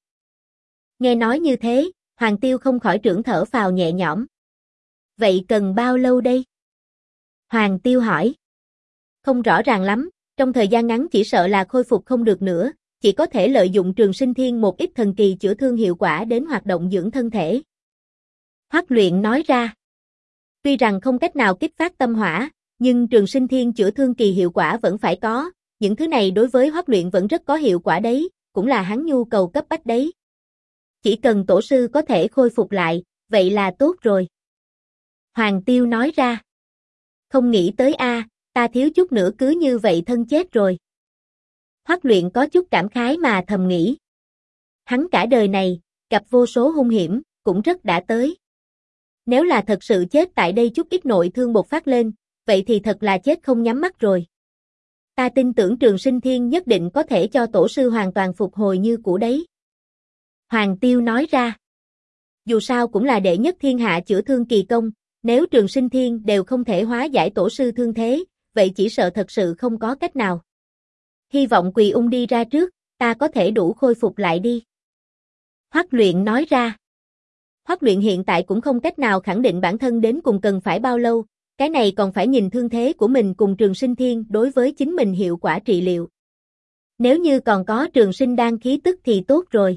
Nghe nói như thế, Hoàng Tiêu không khỏi trưởng thở phào nhẹ nhõm. Vậy cần bao lâu đây? Hoàng Tiêu hỏi. Không rõ ràng lắm, trong thời gian ngắn chỉ sợ là khôi phục không được nữa, chỉ có thể lợi dụng Trường Sinh Thiên một ít thần kỳ chữa thương hiệu quả đến hoạt động dưỡng thân thể. Hoắc Luyện nói ra. Tuy rằng không cách nào kích phát tâm hỏa, nhưng Trường Sinh Thiên chữa thương kỳ hiệu quả vẫn phải có, những thứ này đối với Hoắc Luyện vẫn rất có hiệu quả đấy, cũng là hắn nhu cầu cấp bách đấy. Chỉ cần tổ sư có thể khôi phục lại, vậy là tốt rồi. Hoàng Tiêu nói ra. Không nghĩ tới ta thiếu chút nữa cứ như vậy thân chết rồi. Hoắc Luyện có chút cảm khái mà thầm nghĩ. Hắn cả đời này, gặp vô số hung hiểm, cũng rất đã tới. Nếu là thật sự chết tại đây chút ít nội thương bộc phát lên, vậy thì thật là chết không nhắm mắt rồi. Ta tin tưởng Trường Sinh Thiên nhất định có thể cho tổ sư hoàn toàn phục hồi như cũ đấy. Hoàng Tiêu nói ra. Dù sao cũng là đệ nhất thiên hạ chữa thương kỳ công, nếu Trường Sinh Thiên đều không thể hóa giải tổ sư thương thế, vậy chỉ sợ thật sự không có cách nào. Hy vọng Quỳ Ung đi ra trước, ta có thể đủ khôi phục lại đi. Hoắc Luyện nói ra. Hoắc Luyện hiện tại cũng không cách nào khẳng định bản thân đến cùng cần phải bao lâu, Cái này còn phải nhìn thương thế của mình cùng Trường Sinh Thiên đối với chính mình hiệu quả trị liệu. Nếu như còn có Trường Sinh đan khí tức thì tốt rồi.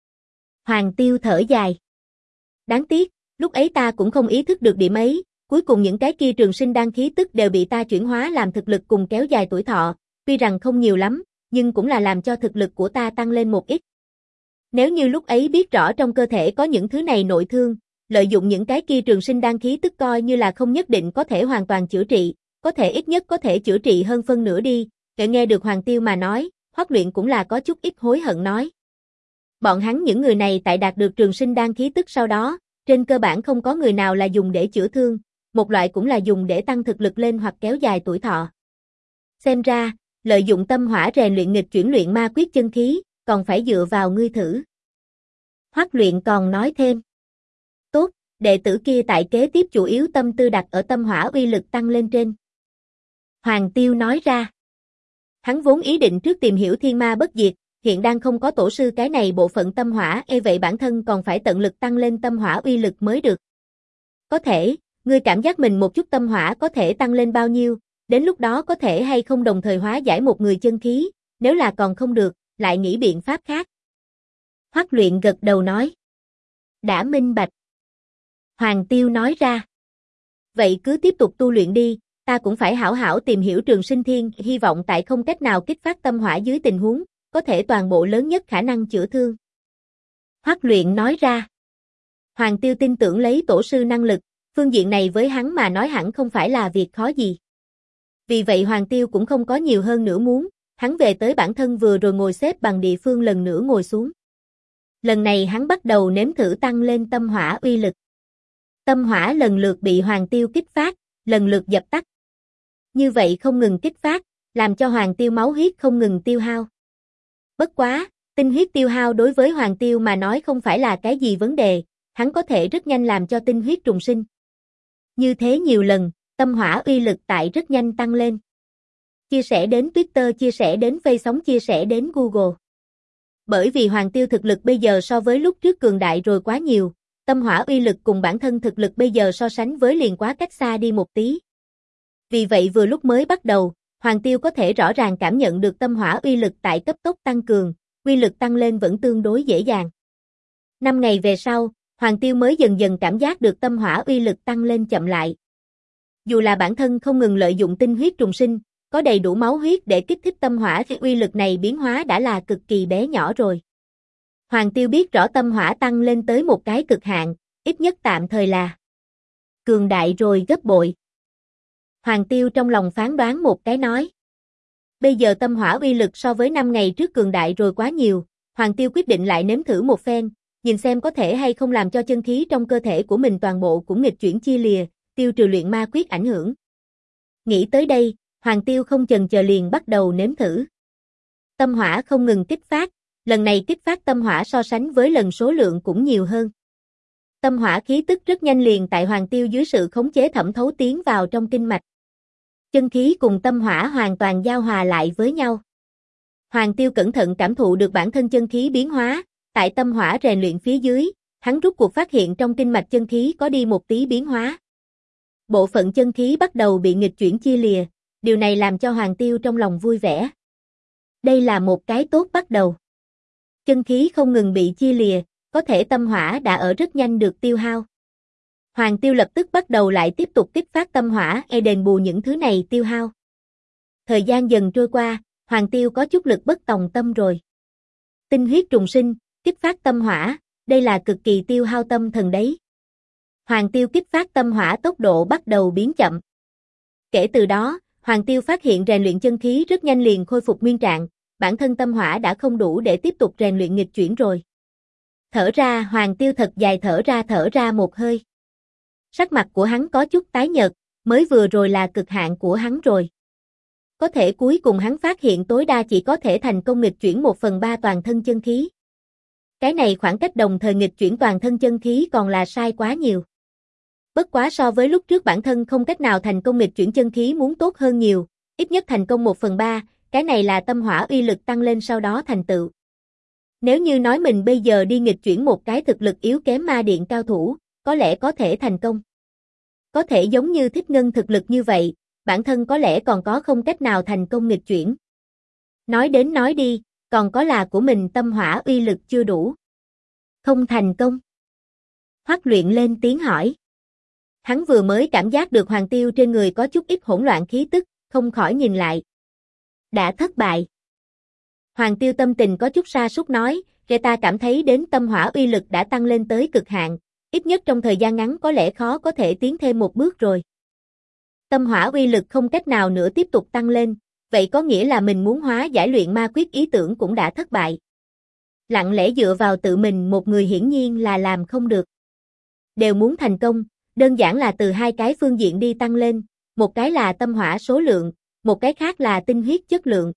Hoàng Tiêu thở dài. Đáng tiếc, lúc ấy ta cũng không ý thức được điểm ấy, cuối cùng những cái kia Trường Sinh đan khí tức đều bị ta chuyển hóa làm thực lực cùng kéo dài tuổi thọ, tuy rằng không nhiều lắm, nhưng cũng là làm cho thực lực của ta tăng lên một ít. Nếu như lúc ấy biết rõ trong cơ thể có những thứ này nội thương, lợi dụng những cái kia Trường Sinh đan khí tức coi như là không nhất định có thể hoàn toàn chữa trị, có thể ít nhất có thể chữa trị hơn phân nửa đi. Nghe được Hoàng Tiêu mà nói, Hoắc Luyện cũng là có chút ít hối hận nói. Bọn hắn những người này tại đạt được Trường Sinh đan khí tức sau đó, trên cơ bản không có người nào là dùng để chữa thương, một loại cũng là dùng để tăng thực lực lên hoặc kéo dài tuổi thọ. Xem ra, lợi dụng tâm hỏa rèn luyện nghịch chuyển luyện ma quyết chân khí, còn phải dựa vào ngươi thử. Hoắc Luyện còn nói thêm. Tốt, đệ tử kia tại kế tiếp chủ yếu tâm tư đặt ở tâm hỏa uy lực tăng lên trên. Hoàng Tiêu nói ra. Hắn vốn ý định trước tìm hiểu thiên ma bất diệt, hiện đang không có tổ sư cái này bộ phận tâm hỏa, vậy bản thân còn phải tận lực tăng lên tâm hỏa uy lực mới được. Có thể, ngươi cảm giác mình một chút tâm hỏa có thể tăng lên bao nhiêu, đến lúc đó có thể hay không đồng thời hóa giải một người chân khí, nếu là còn không được, lại nghĩ biện pháp khác. Hoắc Luyện gật đầu nói. Đã minh bạch. Hoàng Tiêu nói ra. Vậy cứ tiếp tục tu luyện đi, ta cũng phải hảo hảo tìm hiểu Trường Sinh Thiên, hy vọng tại không cách nào kích phát tâm hỏa dưới tình huống, có thể toàn bộ lớn nhất khả năng chữa thương. Hoắc Luyện nói ra. Hoàng Tiêu tin tưởng lấy tổ sư năng lực, phương diện này với hắn mà nói hẳn không phải là việc khó gì. Vì vậy Hoàng Tiêu cũng không có nhiều hơn nữa muốn, hắn về tới bản thân vừa rồi ngồi xếp bằng địa phương lần nữa ngồi xuống. Lần này hắn bắt đầu nếm thử tăng lên tâm hỏa uy lực. Tâm hỏa lần lượt bị Hoàng Tiêu kích phát, lần lượt dập tắt. Như vậy không ngừng kích phát, làm cho Hoàng Tiêu máu huyết không ngừng tiêu hao. Bất quá, tinh huyết tiêu hao đối với Hoàng Tiêu mà nói không phải là cái gì vấn đề, hắn có thể rất nhanh làm cho tinh huyết trùng sinh. Như thế nhiều lần, tâm hỏa uy lực tại rất nhanh tăng lên. Chia sẻ đến Twitter, chia sẻ đến Facebook, chia sẻ đến Google. Bởi vì Hoàng Tiêu thực lực bây giờ so với lúc trước cường đại rồi quá nhiều, tâm hỏa uy lực cùng bản thân thực lực bây giờ so sánh với liền quá cách xa đi một tí. Vì vậy vừa lúc mới bắt đầu, Hoàng Tiêu có thể rõ ràng cảm nhận được tâm hỏa uy lực tại cấp tốc tăng cường, uy lực tăng lên vẫn tương đối dễ dàng. 5 ngày về sau, Hoàng Tiêu mới dần dần cảm giác được tâm hỏa uy lực tăng lên chậm lại. Dù là bản thân không ngừng lợi dụng tinh huyết trùng sinh, có đầy đủ máu huyết để kích thích tâm hỏa thì uy lực này biến hóa đã là cực kỳ bé nhỏ rồi. Hoàng Tiêu biết rõ tâm hỏa tăng lên tới một cái cực hạn, ít nhất tạm thời là cường đại rồi gấp bội. Hoàng Tiêu trong lòng phán đoán một cái nói. Bây giờ tâm hỏa uy lực so với 5 ngày trước cường đại rồi quá nhiều, Hoàng Tiêu quyết định lại nếm thử một phen, nhìn xem có thể hay không làm cho chân khí trong cơ thể của mình toàn bộ cũng nghịch chuyển chia lìa, tiêu trừ luyện ma quyết ảnh hưởng. Nghĩ tới đây, Hoàng Tiêu không chần chờ liền bắt đầu nếm thử. Tâm hỏa không ngừng kích phát, lần này kích phát tâm hỏa so sánh với lần số lượng cũng nhiều hơn. Tâm hỏa khí tức rất nhanh liền tại Hoàng Tiêu dưới sự khống chế thẩm thấu tiến vào trong kinh mạch. Chân khí cùng tâm hỏa hoàn toàn giao hòa lại với nhau. Hoàng Tiêu cẩn thận cảm thụ được bản thân chân khí biến hóa, tại tâm hỏa rèn luyện phía dưới, hắn rút cuộc phát hiện trong kinh mạch chân khí có đi một tí biến hóa. Bộ phận chân khí bắt đầu bị nghịch chuyển chia lìa, điều này làm cho Hoàng Tiêu trong lòng vui vẻ. Đây là một cái tốt bắt đầu. Chân khí không ngừng bị chia lìa, có thể tâm hỏa đã ở rất nhanh được tiêu hao. Hoàng Tiêu lập tức bắt đầu lại tiếp tục kích phát tâm hỏa đền bù những thứ này tiêu hao. Thời gian dần trôi qua, Hoàng Tiêu có chút lực bất tòng tâm rồi. Tinh huyết trùng sinh, kích phát tâm hỏa, đây là cực kỳ tiêu hao tâm thần đấy. Hoàng Tiêu kích phát tâm hỏa tốc độ bắt đầu biến chậm. Kể từ đó, Hoàng Tiêu phát hiện rèn luyện chân khí rất nhanh liền khôi phục nguyên trạng, bản thân tâm hỏa đã không đủ để tiếp tục rèn luyện nghịch chuyển rồi. Thở ra, Hoàng Tiêu thật dài thở ra một hơi. Sắc mặt của hắn có chút tái nhợt, mới vừa rồi là cực hạn của hắn rồi. Có thể cuối cùng hắn phát hiện tối đa chỉ có thể thành công nghịch chuyển 1/3 toàn thân chân khí. Cái này khoảng cách đồng thời nghịch chuyển toàn thân chân khí còn là sai quá nhiều. Bất quá so với lúc trước bản thân không cách nào thành công nghịch chuyển chân khí muốn tốt hơn nhiều, ít nhất thành công 1/3, cái này là tâm hỏa uy lực tăng lên sau đó thành tựu. Nếu như nói mình bây giờ đi nghịch chuyển một cái thực lực yếu kém ma điện cao thủ, có lẽ có thể thành công. Có thể giống như Thích Ngân thực lực như vậy, bản thân có lẽ còn có không cách nào thành công nghịch chuyển. Nói đến nói đi, còn có là của mình tâm hỏa uy lực chưa đủ. Không thành công. Hoắc Luyện lên tiếng hỏi. Hắn vừa mới cảm giác được Hoàng Tiêu trên người có chút ít hỗn loạn khí tức, không khỏi nhìn lại. Đã thất bại. Hoàng Tiêu tâm tình có chút sa sút nói, ta cảm thấy đến tâm hỏa uy lực đã tăng lên tới cực hạn, ít nhất trong thời gian ngắn có lẽ khó có thể tiến thêm một bước rồi. Tâm hỏa uy lực không cách nào nữa tiếp tục tăng lên, vậy có nghĩa là mình muốn hóa giải luyện ma quyết ý tưởng cũng đã thất bại. Lặng lẽ dựa vào tự mình một người hiển nhiên là làm không được. Đều muốn thành công, đơn giản là từ hai cái phương diện đi tăng lên, một cái là tâm hỏa số lượng, một cái khác là tinh huyết chất lượng.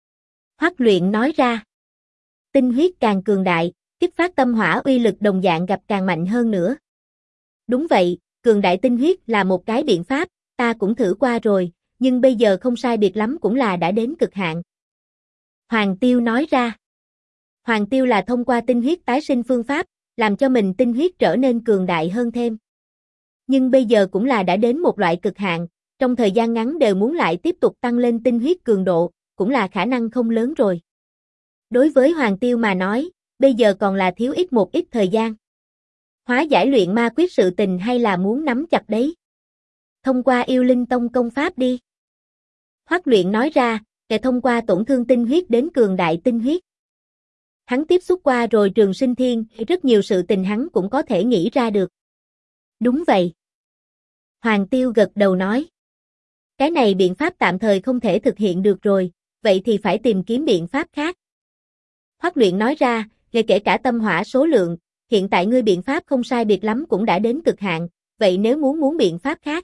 Hoắc Luyện nói ra. Tinh huyết càng cường đại, kích phát tâm hỏa uy lực đồng dạng gặp càng mạnh hơn nữa. Đúng vậy, cường đại tinh huyết là một cái biện pháp, ta cũng thử qua rồi, nhưng bây giờ không sai biệt lắm cũng là đã đến cực hạn. Hoàng Tiêu nói ra. Hoàng Tiêu là thông qua tinh huyết tái sinh phương pháp, làm cho mình tinh huyết trở nên cường đại hơn thêm. Nhưng bây giờ cũng là đã đến một loại cực hạn, trong thời gian ngắn đều muốn lại tiếp tục tăng lên tinh huyết cường độ, cũng là khả năng không lớn rồi. Đối với Hoàng Tiêu mà nói, bây giờ còn là thiếu ít một ít thời gian. Hóa giải luyện ma quyết sự tình hay là muốn nắm chặt đấy. Thông qua yêu linh tông công pháp đi. Hoắc Luyện nói ra, thông qua tổn thương tinh huyết đến cường đại tinh huyết. Hắn tiếp xúc qua rồi Trường Sinh Thiên, rất nhiều sự tình hắn cũng có thể nghĩ ra được. Đúng vậy. Hoàng Tiêu gật đầu nói. Cái này biện pháp tạm thời không thể thực hiện được rồi, vậy thì phải tìm kiếm biện pháp khác. Hoắc Luyện nói ra, kể cả tâm hỏa số lượng, hiện tại ngươi biện pháp không sai biệt lắm cũng đã đến cực hạn, vậy nếu muốn biện pháp khác.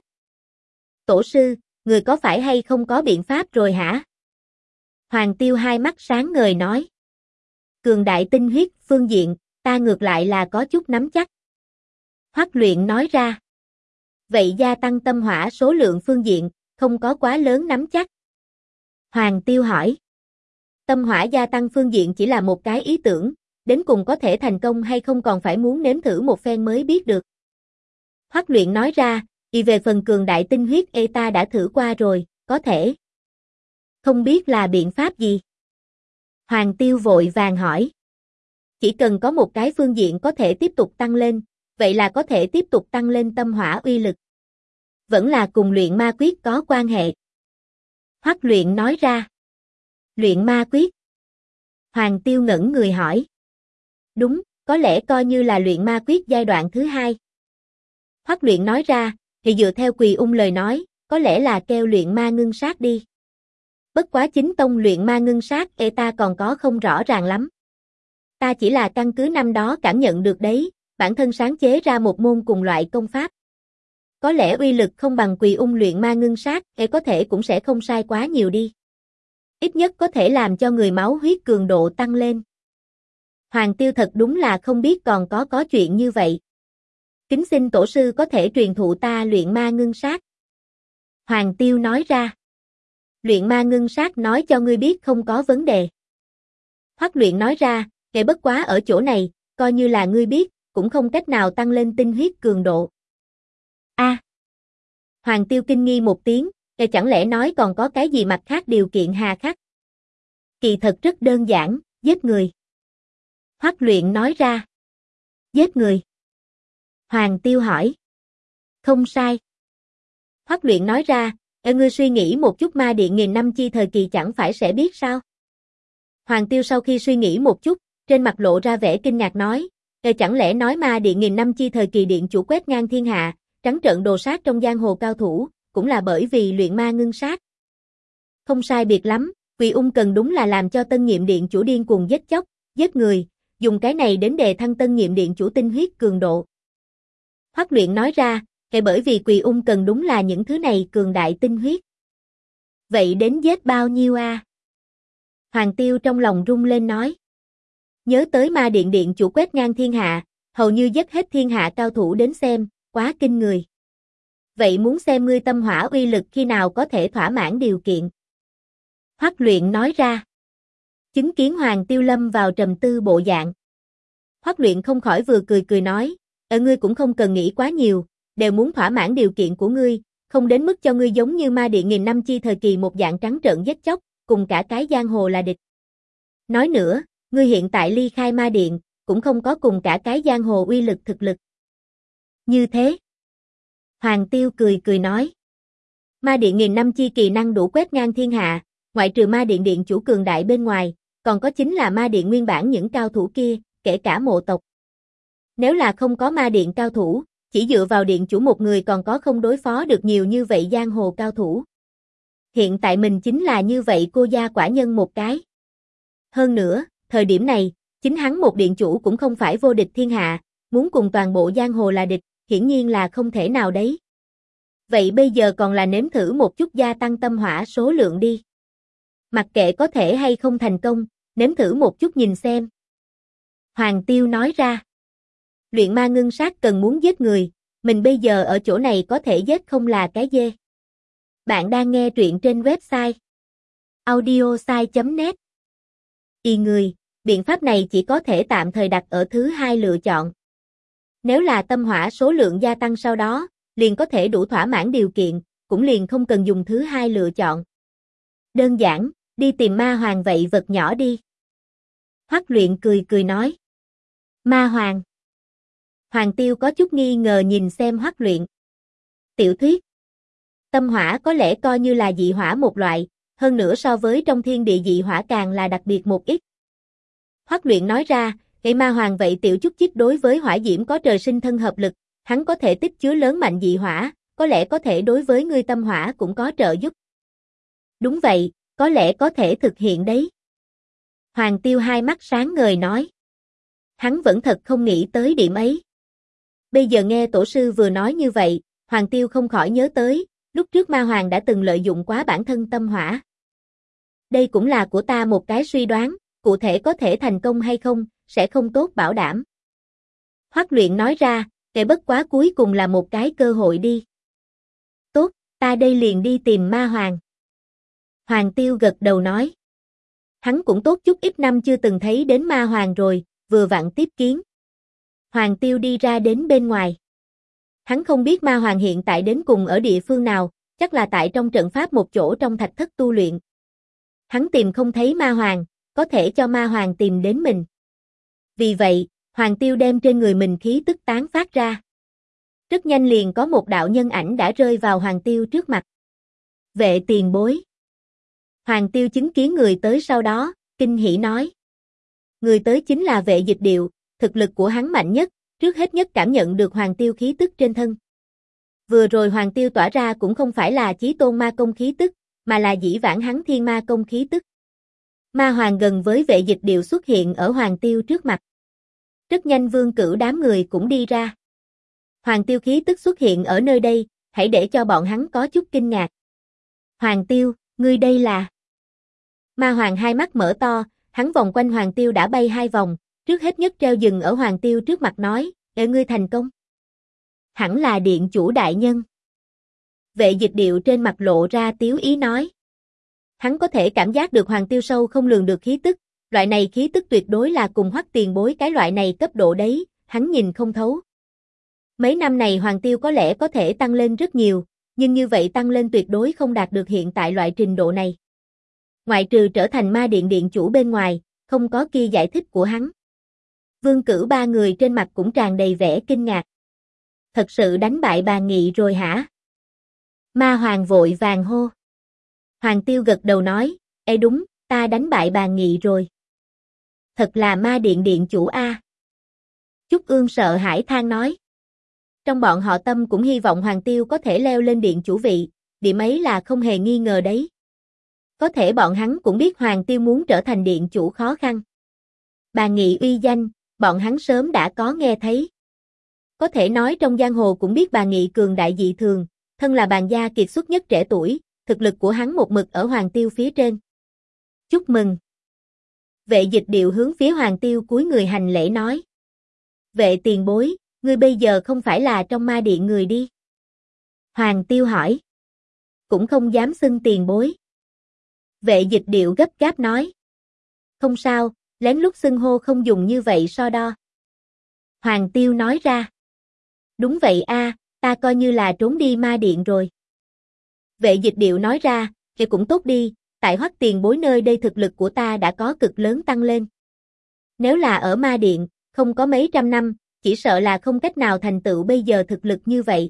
Tổ sư, người có phải hay không có biện pháp rồi hả? Hoàng Tiêu hai mắt sáng ngời nói. Cường đại tinh huyết phương diện, ta ngược lại là có chút nắm chắc. Hoắc Luyện nói ra. Vậy gia tăng tâm hỏa số lượng phương diện, không có quá lớn nắm chắc. Hoàng Tiêu hỏi. Tâm hỏa gia tăng phương diện chỉ là một cái ý tưởng, đến cùng có thể thành công hay không còn phải muốn nếm thử một phen mới biết được. Hoắc Luyện nói ra, về phần cường đại tinh huyết ta đã thử qua rồi, có thể. Không biết là biện pháp gì? Hoàng Tiêu vội vàng hỏi. Chỉ cần có một cái phương diện có thể tiếp tục tăng lên, vậy là có thể tiếp tục tăng lên tâm hỏa uy lực. Vẫn là cùng luyện ma quyết có quan hệ. Hoắc Luyện nói ra. Luyện ma quyết. Hoàng Tiêu ngẩn người hỏi. Đúng, có lẽ coi như là luyện ma quyết giai đoạn thứ hai. Hoắc Luyện nói ra, thì dựa theo Quỳ Ung lời nói, có lẽ là kêu luyện ma ngưng sát đi. Bất quá chính tông luyện ma ngưng sát ta còn có không rõ ràng lắm. Ta chỉ là căn cứ năm đó cảm nhận được đấy, bản thân sáng chế ra một môn cùng loại công pháp. Có lẽ uy lực không bằng Quỳ Ung luyện ma ngưng sát, có thể cũng sẽ không sai quá nhiều đi. Ít nhất có thể làm cho người máu huyết cường độ tăng lên. Hoàng Tiêu thật đúng là không biết còn có chuyện như vậy. Kính xin tổ sư có thể truyền thụ ta luyện ma ngưng sát. Hoàng Tiêu nói ra. Luyện ma ngưng sát nói cho ngươi biết không có vấn đề. Hoắc Luyện nói ra, bất quá ở chỗ này, coi như là ngươi biết, cũng không cách nào tăng lên tinh huyết cường độ. A. Hoàng Tiêu kinh nghi một tiếng, chẳng lẽ nói còn có cái gì mặt khác điều kiện hà khắc? Kỳ thật rất đơn giản, giết người. Hoắc Luyện nói ra. Giết người. Hoàng Tiêu hỏi. Không sai. Hoắc Luyện nói ra, ngươi suy nghĩ một chút ma điện nghìn năm chi thời kỳ chẳng phải sẽ biết sao? Hoàng Tiêu sau khi suy nghĩ một chút, trên mặt lộ ra vẻ kinh ngạc nói, chẳng lẽ nói ma điện nghìn năm chi thời kỳ điện chủ quét ngang thiên hạ, trắng trợn đồ sát trong giang hồ cao thủ, cũng là bởi vì luyện ma ngưng sát. Không sai biệt lắm, Quỳ Ung cần đúng là làm cho tân nhiệm điện chủ điên cuồng giết chóc, giết người, dùng cái này đến đề thăng tân nhiệm điện chủ tinh huyết cường độ. Hoắc Luyện nói ra, bởi vì Quỳ Ung cần đúng là những thứ này cường đại tinh huyết. Vậy đến giết bao nhiêu a? Hoàng Tiêu trong lòng rung lên nói. Nhớ tới ma điện điện chủ quét ngang thiên hạ, hầu như giết hết thiên hạ cao thủ đến xem, quá kinh người. Vậy muốn xem ngươi tâm hỏa uy lực khi nào có thể thỏa mãn điều kiện. Hoắc Luyện nói ra. Chứng kiến Hoàng Tiêu lâm vào trầm tư bộ dạng. Hoắc Luyện không khỏi vừa cười nói, ngươi cũng không cần nghĩ quá nhiều, đều muốn thỏa mãn điều kiện của ngươi, không đến mức cho ngươi giống như ma điện nghìn năm chi thời kỳ một dạng trắng trợn giết chóc, cùng cả cái giang hồ là địch. Nói nữa, ngươi hiện tại ly khai ma điện, cũng không có cùng cả cái giang hồ uy lực thực lực. Như thế. Hoàng Tiêu cười cười nói. Ma điện nghìn năm chi kỳ năng đủ quét ngang thiên hạ, ngoại trừ ma điện điện chủ cường đại bên ngoài, còn có chính là ma điện nguyên bản những cao thủ kia, kể cả mộ tộc. Nếu là không có ma điện cao thủ, chỉ dựa vào điện chủ một người còn có không đối phó được nhiều như vậy giang hồ cao thủ. Hiện tại mình chính là như vậy cô gia quả nhân một cái. Hơn nữa, thời điểm này, chính hắn một điện chủ cũng không phải vô địch thiên hạ, muốn cùng toàn bộ giang hồ là địch, hiển nhiên là không thể nào đấy. Vậy bây giờ còn là nếm thử một chút gia tăng tâm hỏa số lượng đi. Mặc kệ có thể hay không thành công, nếm thử một chút nhìn xem. Hoàng Tiêu nói ra. Luyện ma ngưng sát cần muốn giết người, mình bây giờ ở chỗ này có thể giết không là cái dê. Bạn đang nghe truyện trên website audiosai.net. Người, biện pháp này chỉ có thể tạm thời đặt ở thứ hai lựa chọn. Nếu là tâm hỏa số lượng gia tăng sau đó, liền có thể đủ thỏa mãn điều kiện, cũng liền không cần dùng thứ hai lựa chọn. Đơn giản, đi tìm ma hoàng vậy vật nhỏ đi. Hoắc Luyện cười cười nói. Ma hoàng. Hoàng Tiêu có chút nghi ngờ nhìn xem Hoắc Luyện. Tiểu thuyết. Tâm hỏa có lẽ coi như là dị hỏa một loại, hơn nữa so với trong thiên địa dị hỏa càng là đặc biệt một ít. Hoắc Luyện nói ra, cái ma hoàng vậy tiểu chút chích đối với hỏa diễm có trời sinh thân hợp lực, hắn có thể tích chứa lớn mạnh dị hỏa, có lẽ có thể đối với ngươi tâm hỏa cũng có trợ giúp. Đúng vậy, có lẽ có thể thực hiện đấy. Hoàng Tiêu hai mắt sáng ngời nói. Hắn vẫn thật không nghĩ tới điểm ấy. Bây giờ nghe tổ sư vừa nói như vậy, Hoàng Tiêu không khỏi nhớ tới, lúc trước ma hoàng đã từng lợi dụng quá bản thân tâm hỏa. Đây cũng là của ta một cái suy đoán, cụ thể có thể thành công hay không, sẽ không tốt bảo đảm. Hoắc Luyện nói ra, để bất quá cuối cùng là một cái cơ hội đi. Tốt, ta đây liền đi tìm ma hoàng. Hoàng Tiêu gật đầu nói. Hắn cũng tốt chút ít năm chưa từng thấy đến ma hoàng rồi, vừa vặn tiếp kiến. Hoàng Tiêu đi ra đến bên ngoài. Hắn không biết ma hoàng hiện tại đến cùng ở địa phương nào, chắc là tại trong trận pháp một chỗ trong thạch thất tu luyện. Hắn tìm không thấy ma hoàng, có thể cho ma hoàng tìm đến mình. Vì vậy, Hoàng Tiêu đem trên người mình khí tức tán phát ra. Rất nhanh liền có một đạo nhân ảnh đã rơi vào Hoàng Tiêu trước mặt. Vệ tiền bối. Hoàng Tiêu chứng kiến người tới sau đó, kinh hỉ nói. Người tới chính là Vệ Dịch Điệu, thực lực của hắn mạnh nhất, trước hết nhất cảm nhận được Hoàng Tiêu khí tức trên thân. Vừa rồi Hoàng Tiêu tỏa ra cũng không phải là Chí Tôn ma công khí tức, mà là dĩ vãng hắn thiên ma công khí tức. Ma hoàng gần với Vệ Dịch Điệu xuất hiện ở Hoàng Tiêu trước mặt. Rất nhanh Vương Cửu đám người cũng đi ra. Hoàng Tiêu khí tức xuất hiện ở nơi đây, hãy để cho bọn hắn có chút kinh ngạc. Hoàng Tiêu, ngươi đây là... Ma hoàng hai mắt mở to, hắn vòng quanh Hoàng Tiêu đã bay hai vòng, trước hết nhất treo dừng ở Hoàng Tiêu trước mặt nói, ngươi thành công. Hẳn là điện chủ đại nhân. Vệ Dịch Điệu trên mặt lộ ra tiếu ý nói. Hắn có thể cảm giác được Hoàng Tiêu sâu không lường được khí tức, loại này khí tức tuyệt đối là cùng Hoắc tiền bối cái loại này cấp độ đấy, hắn nhìn không thấu. Mấy năm này Hoàng Tiêu có lẽ có thể tăng lên rất nhiều, nhưng như vậy tăng lên tuyệt đối không đạt được hiện tại loại trình độ này. Ngoại trừ trở thành ma điện điện chủ bên ngoài, không có kia giải thích của hắn. Vương Cửu ba người trên mặt cũng tràn đầy vẻ kinh ngạc. Thật sự đánh bại bà Nghị rồi hả? Ma hoàng vội vàng hô. Hoàng Tiêu gật đầu nói, ê đúng, ta đánh bại bà Nghị rồi. Thật là ma điện điện chủ a. Trúc Ương sợ hãi than nói. Trong bọn họ Tâm cũng hy vọng Hoàng Tiêu có thể leo lên điện chủ vị, điểm ấy là không hề nghi ngờ đấy. Có thể bọn hắn cũng biết Hoàng Tiêu muốn trở thành điện chủ khó khăn. Bà Nghị uy danh, bọn hắn sớm đã có nghe thấy. Có thể nói trong giang hồ cũng biết bà Nghị cường đại dị thường, thân là bàn gia kiệt xuất nhất trẻ tuổi, thực lực của hắn một mực ở Hoàng Tiêu phía trên. Chúc mừng. Vệ Dịch Điệu hướng phía Hoàng Tiêu cúi người hành lễ nói. Vệ tiền bối, ngươi bây giờ không phải là trong ma điện người đi. Hoàng Tiêu hỏi. Cũng không dám xưng tiền bối. Vệ Dịch Điệu gấp gáp nói. Không sao, lén lút xưng hô không dùng như vậy so đo. Hoàng Tiêu nói ra. Đúng vậy a, Ta coi như là trốn đi ma điện rồi. Vệ Dịch Điệu nói ra, thì cũng tốt đi, tại Hoắc tiền bối nơi đây thực lực của ta đã có cực lớn tăng lên. Nếu là ở ma điện, không có mấy trăm năm, chỉ sợ là không cách nào thành tựu bây giờ thực lực như vậy.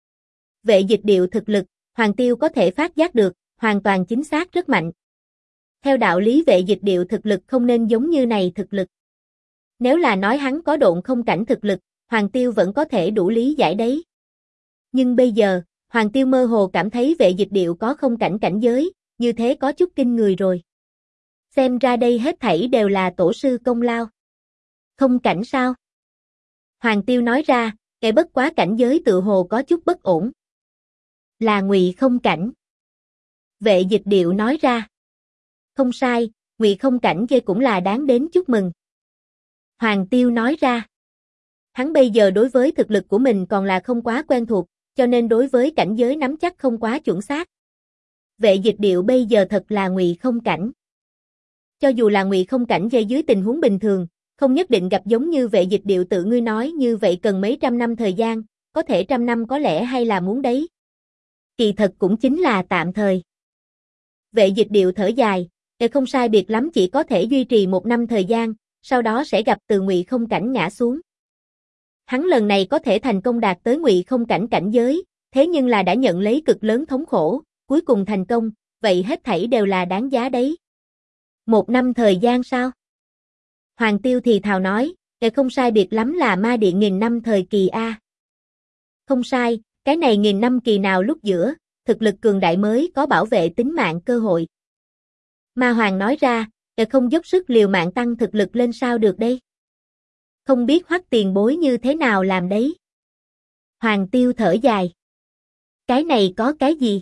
Vệ Dịch Điệu thực lực, Hoàng Tiêu có thể phát giác được, hoàn toàn chính xác rất mạnh. Theo đạo lý Vệ Dịch Điệu thực lực không nên giống như này thực lực. Nếu là nói hắn có độn không cảnh thực lực, Hoàng Tiêu vẫn có thể đủ lý giải đấy. Nhưng bây giờ, Hoàng Tiêu mơ hồ cảm thấy Vệ Dịch Điệu có không cảnh cảnh giới, như thế có chút kinh người rồi. Xem ra đây hết thảy đều là tổ sư công lao. Không cảnh sao? Hoàng Tiêu nói ra, cái bất quá cảnh giới tự hồ có chút bất ổn. Là Ngụy không cảnh. Vệ Dịch Điệu nói ra. Không sai, Ngụy không cảnh kia cũng là đáng đến chúc mừng. Hoàng Tiêu nói ra. Hắn bây giờ đối với thực lực của mình còn là không quá quen thuộc, cho nên đối với cảnh giới nắm chắc không quá chuẩn xác. Vệ Dịch Điệu bây giờ thật là Ngụy không cảnh. Cho dù là Ngụy không cảnh về dưới tình huống bình thường, không nhất định gặp giống như Vệ Dịch Điệu tự ngươi nói như vậy cần mấy trăm năm thời gian, có thể trăm năm có lẽ hay là muốn đấy. Kỳ thật cũng chính là tạm thời. Vệ Dịch Điệu thở dài, không sai biệt lắm chỉ có thể duy trì 1 năm thời gian, sau đó sẽ gặp từ Ngụy không cảnh ngã xuống. Hắn lần này có thể thành công đạt tới Ngụy không cảnh cảnh giới, thế nhưng là đã nhận lấy cực lớn thống khổ, cuối cùng thành công, vậy hết thảy đều là đáng giá đấy. 1 năm thời gian sao? Hoàng Tiêu thì thào nói, không sai biệt lắm là ma điện 1000 năm thời kỳ a. Không sai, cái này 1000 năm kỳ nào lúc giữa, thực lực cường đại mới có bảo vệ tính mạng cơ hội. Ma Hoàng nói ra, không dốc sức liều mạng tăng thực lực lên sao được đây? Không biết Hoắc tiền bối như thế nào làm đấy? Hoàng Tiêu thở dài. Cái này có cái gì?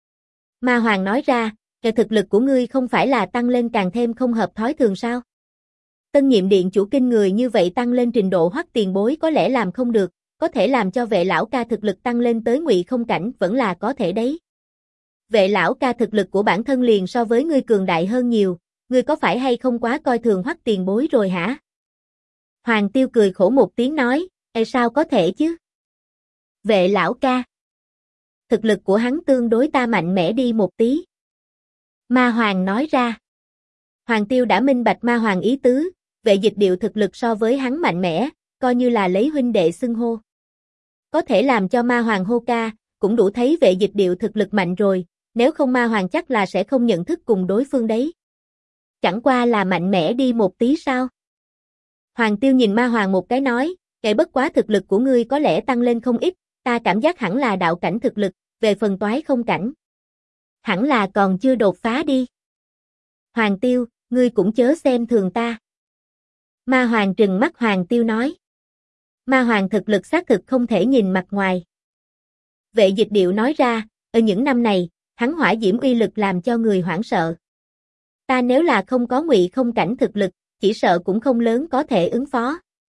Ma Hoàng nói ra, thực lực của ngươi không phải là tăng lên càng thêm không hợp thói thường sao? Tân nhiệm điện chủ kinh người như vậy tăng lên trình độ Hoắc tiền bối có lẽ làm không được, có thể làm cho Vệ lão ca thực lực tăng lên tới Ngụy không cảnh vẫn là có thể đấy. Vệ lão ca thực lực của bản thân liền so với ngươi cường đại hơn nhiều, ngươi có phải hay không quá coi thường Hoắc tiền bối rồi hả? Hoàng Tiêu cười khổ một tiếng nói, sao có thể chứ? Vệ lão ca. Thực lực của hắn tương đối ta mạnh mẽ đi một tí. Ma Hoàng nói ra. Hoàng Tiêu đã minh bạch Ma Hoàng ý tứ, Vệ Dịch Điệu thực lực so với hắn mạnh mẽ, coi như là lấy huynh đệ xưng hô. Có thể làm cho Ma Hoàng hô ca, cũng đủ thấy Vệ Dịch Điệu thực lực mạnh rồi, nếu không Ma Hoàng chắc là sẽ không nhận thức cùng đối phương đấy. Chẳng qua là mạnh mẽ đi một tí sao? Hoàng Tiêu nhìn Ma Hoàng một cái nói, bất quá thực lực của ngươi có lẽ tăng lên không ít, ta cảm giác hẳn là đạo cảnh thực lực, về phần toái không cảnh. Hẳn là còn chưa đột phá đi. Hoàng Tiêu, ngươi cũng chớ xem thường ta. Ma Hoàng trừng mắt Hoàng Tiêu nói. Ma Hoàng thực lực xác thực không thể nhìn mặt ngoài. Vệ Dịch Điệu nói ra, ở những năm này, hắn hỏa diễm uy lực làm cho người hoảng sợ. Ta nếu là không có Ngụy không cảnh thực lực, chỉ sợ cũng không lớn có thể ứng phó.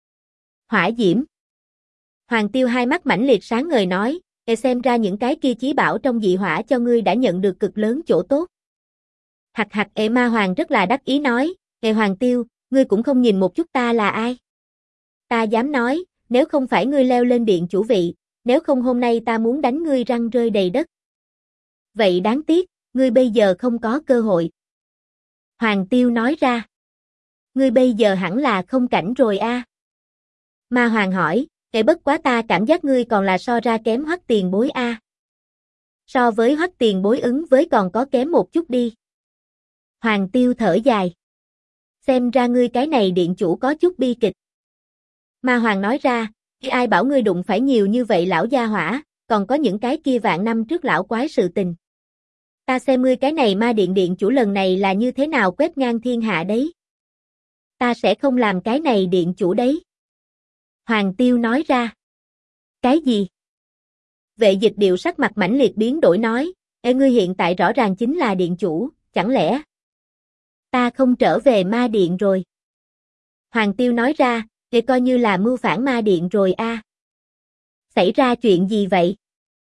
Hỏa diễm. Hoàng Tiêu hai mắt mãnh liệt sáng ngời nói, xem ra những cái kia chí bảo trong dị hỏa cho ngươi đã nhận được cực lớn chỗ tốt. Hạc hạc Ma Hoàng rất là đắc ý nói, Hoàng Tiêu, ngươi cũng không nhìn một chút ta là ai. Ta dám nói, nếu không phải ngươi leo lên điện chủ vị, nếu không hôm nay ta muốn đánh ngươi răng rơi đầy đất. Vậy đáng tiếc, ngươi bây giờ không có cơ hội. Hoàng Tiêu nói ra. Ngươi bây giờ hẳn là không cảnh rồi a. Ma Hoàng hỏi, bất quá ta cảm giác ngươi còn là so ra kém Hoắc tiền bối a. So với Hoắc tiền bối ứng với còn có kém một chút đi. Hoàng Tiêu thở dài. Xem ra ngươi cái này điện chủ có chút bi kịch. Ma Hoàng nói ra, ai bảo ngươi đụng phải nhiều như vậy lão gia hỏa, còn có những cái kia vạn năm trước lão quái sự tình. Ta xem ngươi cái này ma điện điện chủ lần này là như thế nào quét ngang thiên hạ đấy. Ta sẽ không làm cái này điện chủ đấy. Hoàng Tiêu nói ra. Cái gì? Vệ Dịch Điệu sắc mặt mãnh liệt biến đổi nói, ngươi hiện tại rõ ràng chính là điện chủ, chẳng lẽ ta không trở về ma điện rồi? Hoàng Tiêu nói ra, coi như là mưu phản ma điện rồi a. Xảy ra chuyện gì vậy?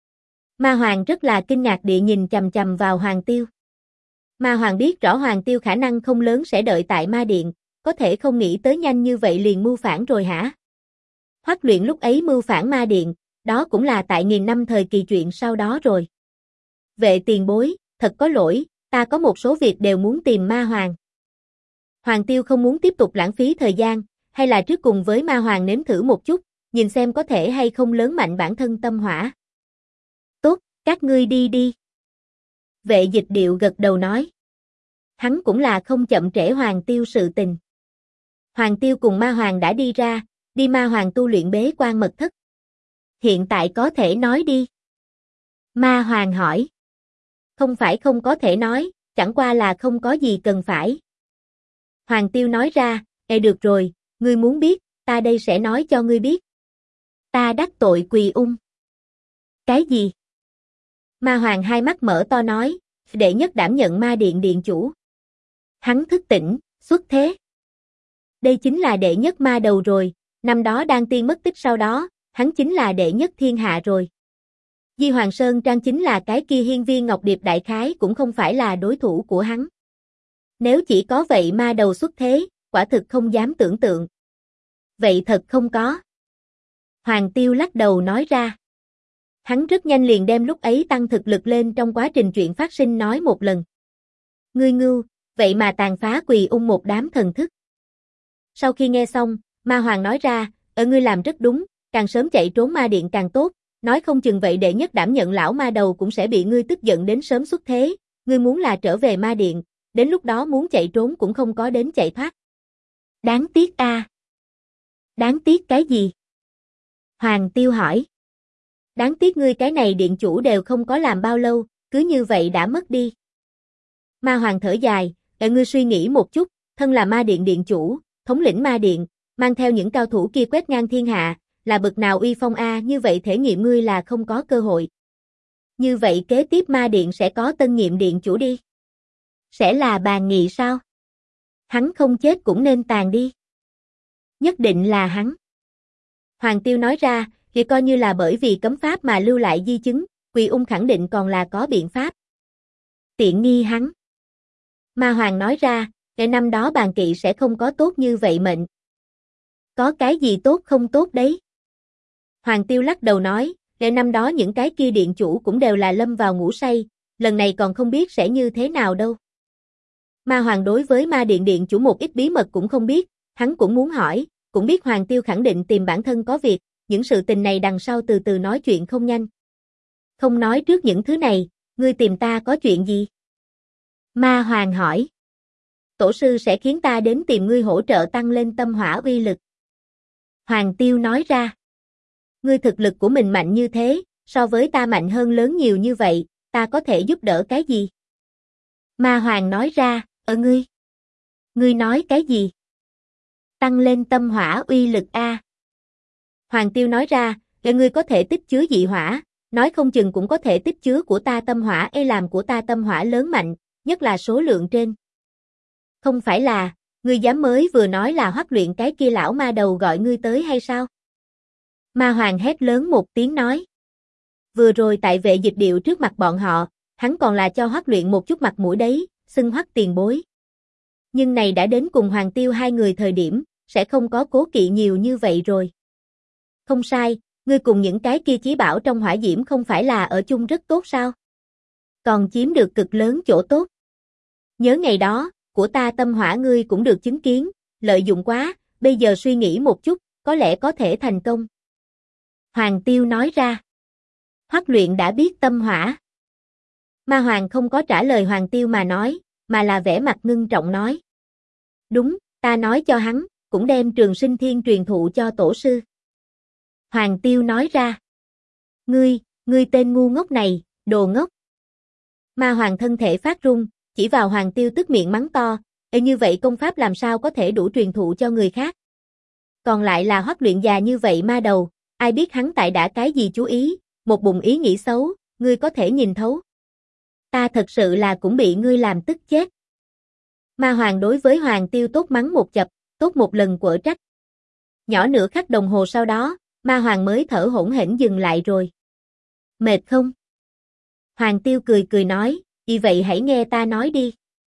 Ma Hoàng rất là kinh ngạc địa nhìn chằm chằm vào Hoàng Tiêu. Ma Hoàng biết rõ Hoàng Tiêu khả năng không lớn sẽ đợi tại ma điện, có thể không nghĩ tới nhanh như vậy liền mưu phản rồi hả? Hoắc Luyện lúc ấy mưu phản ma điện, đó cũng là tại nghìn năm thời kỳ chuyện sau đó rồi. Vệ tiền bối, thật có lỗi, ta có một số việc đều muốn tìm ma hoàng. Hoàng Tiêu không muốn tiếp tục lãng phí thời gian, hay là trước cùng với ma hoàng nếm thử một chút, nhìn xem có thể hay không lớn mạnh bản thân tâm hỏa. Tốt, các ngươi đi đi. Vệ Dịch Điệu gật đầu nói. Hắn cũng là không chậm trễ Hoàng Tiêu sự tình. Hoàng Tiêu cùng ma hoàng đã đi ra, đi ma hoàng tu luyện bế quan mật thất. Hiện tại có thể nói đi. Ma hoàng hỏi. Không phải không có thể nói, chẳng qua là không có gì cần phải. Hoàng Tiêu nói ra, được rồi, ngươi muốn biết, ta đây sẽ nói cho ngươi biết. Ta đắc tội Quỳ Ung. Cái gì? Ma hoàng hai mắt mở to nói, đệ nhất đảm nhận ma điện điện chủ. Hắn thức tỉnh, xuất thế. Đây chính là đệ nhất ma đầu rồi, năm đó đang tiên mất tích sau đó, hắn chính là đệ nhất thiên hạ rồi. Di Hoàng Sơn Trang chính là cái kia hiên viên Ngọc Điệp đại khái cũng không phải là đối thủ của hắn. Nếu chỉ có vậy ma đầu xuất thế, quả thực không dám tưởng tượng. Vậy thật không có. Hoàng Tiêu lắc đầu nói ra. Hắn rất nhanh liền đem lúc ấy tăng thực lực lên trong quá trình chuyện phát sinh nói một lần. Ngươi ngưu, vậy mà tàn phá Quỳ Ung một đám thần thức. Sau khi nghe xong, ma hoàng nói ra, ngươi làm rất đúng, càng sớm chạy trốn ma điện càng tốt, nói không chừng vậy đệ nhất đảm nhận lão ma đầu cũng sẽ bị ngươi tức giận đến sớm xuất thế, ngươi muốn là trở về ma điện, đến lúc đó muốn chạy trốn cũng không có đến chạy thoát. Đáng tiếc a. Đáng tiếc cái gì? Hoàng Tiêu hỏi. Đáng tiếc ngươi cái này điện chủ đều không có làm bao lâu, cứ như vậy đã mất đi. Ma hoàng thở dài, ngươi suy nghĩ một chút, thân là ma điện điện chủ, thống lĩnh ma điện, mang theo những cao thủ kia quét ngang thiên hạ, là bực nào uy phong a, như vậy thể nghiệm ngươi là không có cơ hội. Như vậy kế tiếp ma điện sẽ có tân nhiệm điện chủ đi. Sẽ là Bàn Nghị sao? Hắn không chết cũng nên tàn đi. Nhất định là hắn. Hoàng Tiêu nói ra, thì coi như là bởi vì cấm pháp mà lưu lại di chứng, Quỳ Ung khẳng định còn là có biện pháp. Tiện nghi hắn. Ma hoàng nói ra, cái năm đó Bàn Kỵ sẽ không có tốt như vậy mệnh. Có cái gì tốt không tốt đấy? Hoàng Tiêu lắc đầu nói, cái năm đó những cái kia điện chủ cũng đều là lâm vào ngủ say, lần này còn không biết sẽ như thế nào đâu. Ma hoàng đối với ma điện điện chủ một ít bí mật cũng không biết, hắn cũng muốn hỏi, cũng biết Hoàng Tiêu khẳng định tìm bản thân có việc, những sự tình này đằng sau từ từ nói chuyện không nhanh. Không nói trước những thứ này, ngươi tìm ta có chuyện gì? Ma hoàng hỏi. Tổ sư sẽ khiến ta đến tìm ngươi hỗ trợ tăng lên tâm hỏa uy lực. Hoàng Tiêu nói ra. Ngươi thực lực của mình mạnh như thế, so với ta mạnh hơn lớn nhiều như vậy, ta có thể giúp đỡ cái gì? Ma hoàng nói ra, ngươi. Ngươi nói cái gì? Tăng lên tâm hỏa uy lực a. Hoàng Tiêu nói ra, ngươi có thể tích chứa dị hỏa, nói không chừng cũng có thể tích chứa của ta tâm hỏa làm của ta tâm hỏa lớn mạnh, nhất là số lượng trên. Không phải là, ngươi dám mới vừa nói là Hoắc Luyện cái kia lão ma đầu gọi ngươi tới hay sao? Ma hoàng hét lớn một tiếng nói. Vừa rồi tại Vệ Dịch Điệu trước mặt bọn họ, hắn còn là cho Hoắc Luyện một chút mặt mũi đấy, xưng Hoắc tiền bối. Nhưng này đã đến cùng Hoàng Tiêu hai người thời điểm, sẽ không có cố kỵ nhiều như vậy rồi. Không sai, ngươi cùng những cái kia chí bảo trong hỏa diễm không phải là ở chung rất tốt sao? Còn chiếm được cực lớn chỗ tốt. Nhớ ngày đó, của ta tâm hỏa ngươi cũng được chứng kiến, lợi dụng quá, bây giờ suy nghĩ một chút, có lẽ có thể thành công. Hoàng Tiêu nói ra. Hoắc Luyện đã biết tâm hỏa. Ma hoàng không có trả lời Hoàng Tiêu mà nói, mà là vẻ mặt ngưng trọng nói. Đúng, ta nói cho hắn, cũng đem Trường Sinh Thiên truyền thụ cho tổ sư. Hoàng Tiêu nói ra. Ngươi tên ngu ngốc này, đồ ngốc. Ma hoàng thân thể phát run, chỉ vào Hoàng Tiêu tức miệng mắng to, như vậy công pháp làm sao có thể đủ truyền thụ cho người khác. Còn lại là Hoắc Luyện già như vậy ma đầu, ai biết hắn tại đã cái gì chú ý, một bụng ý nghĩ xấu, ngươi có thể nhìn thấu. Ta thật sự là cũng bị ngươi làm tức chết. Ma hoàng đối với Hoàng Tiêu tốt mắng một chập, tốt một lần quở trách. Nhỏ nửa khắc đồng hồ sau đó, ma hoàng mới thở hổn hển dừng lại rồi. Mệt không? Hoàng Tiêu cười cười nói, vậy hãy nghe ta nói đi.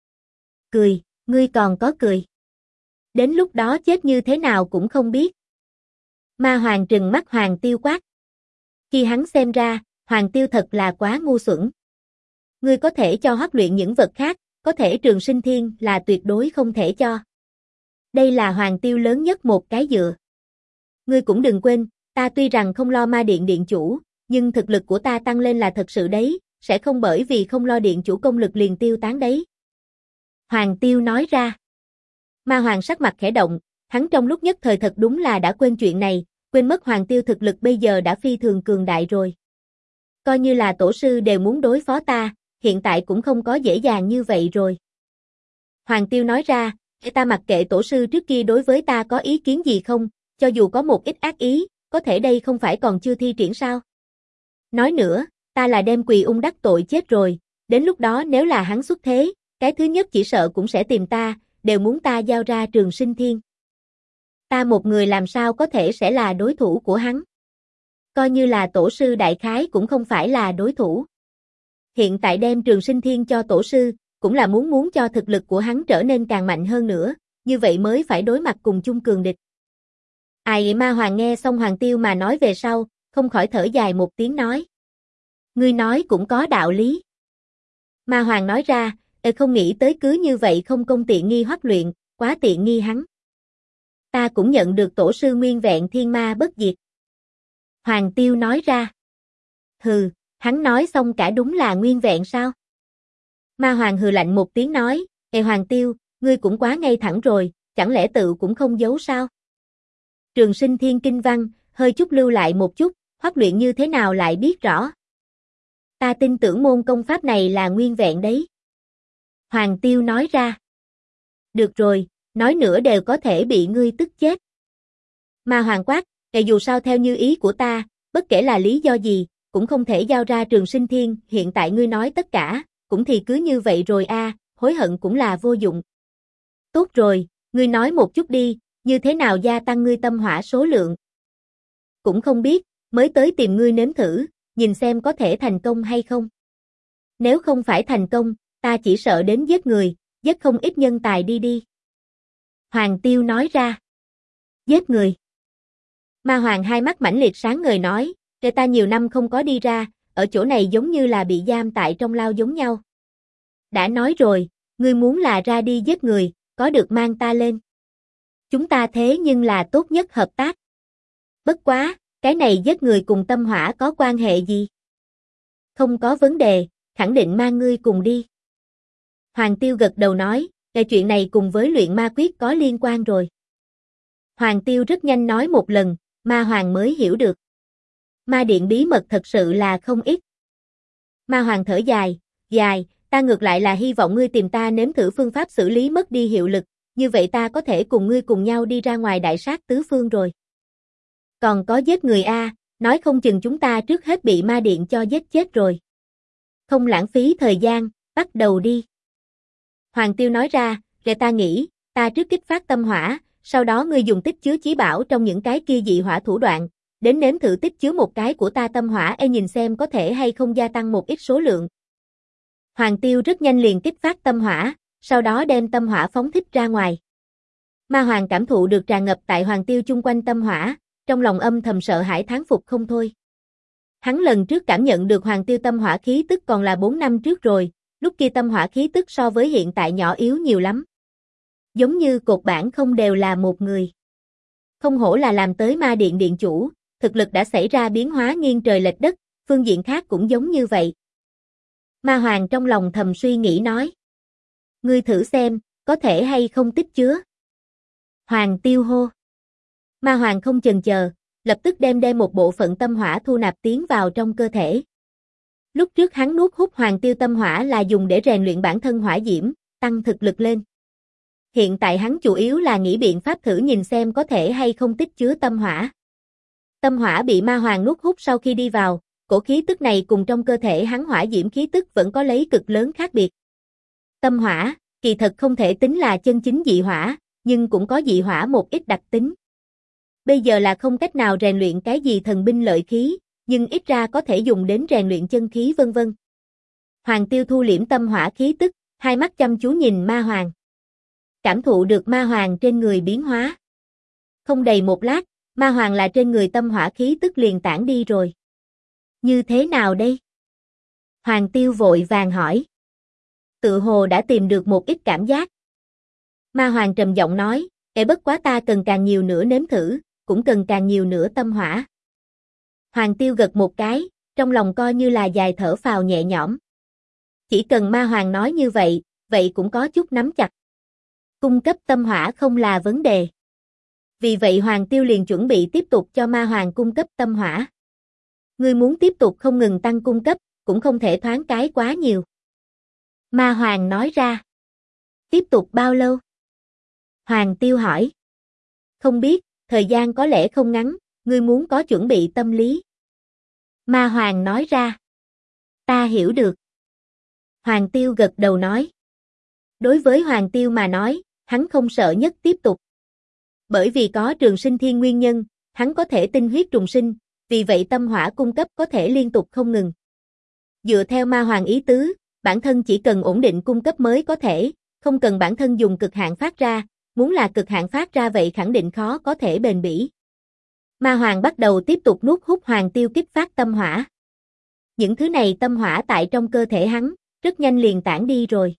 Cười, ngươi còn có cười. Đến lúc đó chết như thế nào cũng không biết. Ma hoàng trừng mắt Hoàng Tiêu quát. Khi hắn xem ra, Hoàng Tiêu thật là quá ngu xuẩn. Ngươi có thể cho Hoắc Luyện những vật khác, có thể Trường Sinh Thiên là tuyệt đối không thể cho. Đây là Hoàng Tiêu lớn nhất một cái dựa. Ngươi cũng đừng quên, ta tuy rằng không lo ma điện điện chủ, nhưng thực lực của ta tăng lên là thật sự đấy, sẽ không bởi vì không lo điện chủ công lực liền tiêu tán đấy. Hoàng Tiêu nói ra. Ma Hoàng sắc mặt khẽ động, hắn trong lúc nhất thời thật đúng là đã quên chuyện này, quên mất Hoàng Tiêu thực lực bây giờ đã phi thường cường đại rồi. Coi như là tổ sư đều muốn đối phó ta, hiện tại cũng không có dễ dàng như vậy rồi. Hoàng Tiêu nói ra, ta mặc kệ tổ sư trước kia đối với ta có ý kiến gì không, cho dù có một ít ác ý, có thể đây không phải còn chưa thi triển sao. Nói nữa, ta là đem Quỳ Ung đắc tội chết rồi, đến lúc đó nếu là hắn xuất thế, cái thứ nhất chỉ sợ cũng sẽ tìm ta, đều muốn ta giao ra Trường Sinh Thiên. Ta một người làm sao có thể sẽ là đối thủ của hắn. Coi như là tổ sư đại khái cũng không phải là đối thủ. Hiện tại đem Trường Sinh Thiên cho tổ sư, cũng là muốn cho thực lực của hắn trở nên càng mạnh hơn nữa, như vậy mới phải đối mặt cùng chung cường địch. Ai Ma Hoàng nghe xong Hoàng Tiêu mà nói về sau, không khỏi thở dài một tiếng nói. Ngươi nói cũng có đạo lý. Ma Hoàng nói ra, không nghĩ tới cứ như vậy không công tiện nghi Hoắc Luyện, quá tiện nghi hắn. Ta cũng nhận được tổ sư nguyên vẹn thiên ma bất diệt. Hoàng Tiêu nói ra. Hừ, hắn nói xong cả đúng là nguyên vẹn sao? Ma Hoàng hừ lạnh một tiếng nói, Hoàng Tiêu, ngươi cũng quá ngây thẳng rồi, chẳng lẽ tự cũng không giấu sao? Trường Sinh Thiên kinh văn, hơi chút lưu lại một chút, Hoắc Luyện như thế nào lại biết rõ? Ta tin tưởng môn công pháp này là nguyên vẹn đấy. Hoàng Tiêu nói ra. Được rồi, nói nữa đều có thể bị ngươi tức chết. Ma Hoàng quát, dù sao theo như ý của ta, bất kể là lý do gì, cũng không thể giao ra Trường Sinh Thiên, hiện tại ngươi nói tất cả, cũng thì cứ như vậy rồi hối hận cũng là vô dụng. Tốt rồi, ngươi nói một chút đi, như thế nào gia tăng ngươi tâm hỏa số lượng? Cũng không biết, mới tới tìm ngươi nếm thử, nhìn xem có thể thành công hay không. Nếu không phải thành công, ta chỉ sợ đến giết người, giết không ít nhân tài đi. Hoàng Tiêu nói ra. Giết người. Ma Hoàng hai mắt mãnh liệt sáng ngời nói, ta nhiều năm không có đi ra, ở chỗ này giống như là bị giam tại trong lao giống nhau. Đã nói rồi, ngươi muốn là ra đi giết người, có được mang ta lên. Chúng ta thế nhưng là tốt nhất hợp tác. Bất quá, cái này giết người cùng tâm hỏa có quan hệ gì? Không có vấn đề, khẳng định mang ngươi cùng đi. Hoàng Tiêu gật đầu nói, chuyện này cùng với luyện ma quyết có liên quan rồi. Hoàng Tiêu rất nhanh nói một lần, Ma Hoàng mới hiểu được. Ma điện bí mật thật sự là không ít. Ma Hoàng thở dài, ta ngược lại là hy vọng ngươi tìm ta nếm thử phương pháp xử lý mất đi hiệu lực, như vậy ta có thể cùng ngươi cùng nhau đi ra ngoài đại sát tứ phương rồi. Còn có giết người nói không chừng chúng ta trước hết bị ma điện cho giết chết rồi. Không lãng phí thời gian, bắt đầu đi. Hoàng Tiêu nói ra, ta nghĩ, ta trước kích phát tâm hỏa, sau đó ngươi dùng tích chứa chí bảo trong những cái kia dị hỏa thủ đoạn, đến nếm thử tích chứa một cái của ta tâm hỏa nhìn xem có thể hay không gia tăng một ít số lượng. Hoàng Tiêu rất nhanh liền kích phát tâm hỏa, sau đó đem tâm hỏa phóng thích ra ngoài. Ma Hoàng cảm thụ được tràn ngập tại Hoàng Tiêu chung quanh tâm hỏa, trong lòng âm thầm sợ hãi thán phục không thôi. Hắn lần trước cảm nhận được Hoàng Tiêu tâm hỏa khí tức còn là 4 năm trước rồi, lúc kia tâm hỏa khí tức so với hiện tại nhỏ yếu nhiều lắm. Giống như cột bản không đều là một người. Không hổ là làm tới ma điện điện chủ, thực lực đã xảy ra biến hóa nghiêng trời lệch đất, phương diện khác cũng giống như vậy. Ma Hoàng trong lòng thầm suy nghĩ nói. Ngươi thử xem, có thể hay không tích chứa. Hoàng Tiêu hô. Ma Hoàng không chần chờ, lập tức đem một bộ phận tâm hỏa thu nạp tiến vào trong cơ thể. Lúc trước hắn nuốt hút Hoàng Tiêu tâm hỏa là dùng để rèn luyện bản thân hỏa diễm, tăng thực lực lên. Hiện tại hắn chủ yếu là nghĩ biện pháp thử nhìn xem có thể hay không tích chứa tâm hỏa. Tâm hỏa bị Ma Hoàng nuốt hút sau khi đi vào, cổ khí tức này cùng trong cơ thể hắn hỏa diễm khí tức vẫn có lấy cực lớn khác biệt. Tâm hỏa, kỳ thật không thể tính là chân chính dị hỏa, nhưng cũng có dị hỏa một ít đặc tính. Bây giờ là không cách nào rèn luyện cái gì thần binh lợi khí, nhưng ít ra có thể dùng đến rèn luyện chân khí vân vân. Hoàng Tiêu thu liễm tâm hỏa khí tức, hai mắt chăm chú nhìn Ma Hoàng. Cảm thụ được Ma Hoàng trên người biến hóa. Không đầy một lát, Ma Hoàng là trên người tâm hỏa khí tức liền tản đi rồi. Như thế nào đây? Hoàng Tiêu vội vàng hỏi. Tự hồ đã tìm được một ít cảm giác. Ma Hoàng trầm giọng nói, bất quá ta cần càng nhiều nữa nếm thử, cũng cần càng nhiều nữa tâm hỏa. Hoàng Tiêu gật một cái, trong lòng coi như là dài thở phào nhẹ nhõm. Chỉ cần Ma Hoàng nói như vậy, vậy cũng có chút nắm chặt. Cung cấp tâm hỏa không là vấn đề. Vì vậy Hoàng Tiêu liền chuẩn bị tiếp tục cho Ma Hoàng cung cấp tâm hỏa. Ngươi muốn tiếp tục không ngừng tăng cung cấp, cũng không thể thoáng cái quá nhiều. Ma Hoàng nói ra. Tiếp tục bao lâu? Hoàng Tiêu hỏi. Không biết, thời gian có lẽ không ngắn, ngươi muốn có chuẩn bị tâm lý. Ma Hoàng nói ra. Ta hiểu được. Hoàng Tiêu gật đầu nói. Đối với Hoàng Tiêu mà nói, hắn không sợ nhất tiếp tục. Bởi vì có trường sinh thiên nguyên nhân, hắn có thể tinh huyết trùng sinh, vì vậy tâm hỏa cung cấp có thể liên tục không ngừng. Dựa theo Ma Hoàng ý tứ, bản thân chỉ cần ổn định cung cấp mới có thể, không cần bản thân dùng cực hạn phát ra, muốn là cực hạn phát ra vậy khẳng định khó có thể bền bỉ. Ma Hoàng bắt đầu tiếp tục nuốt hút Hoàng Tiêu kích phát tâm hỏa. Những thứ này tâm hỏa tại trong cơ thể hắn, rất nhanh liền tản đi rồi.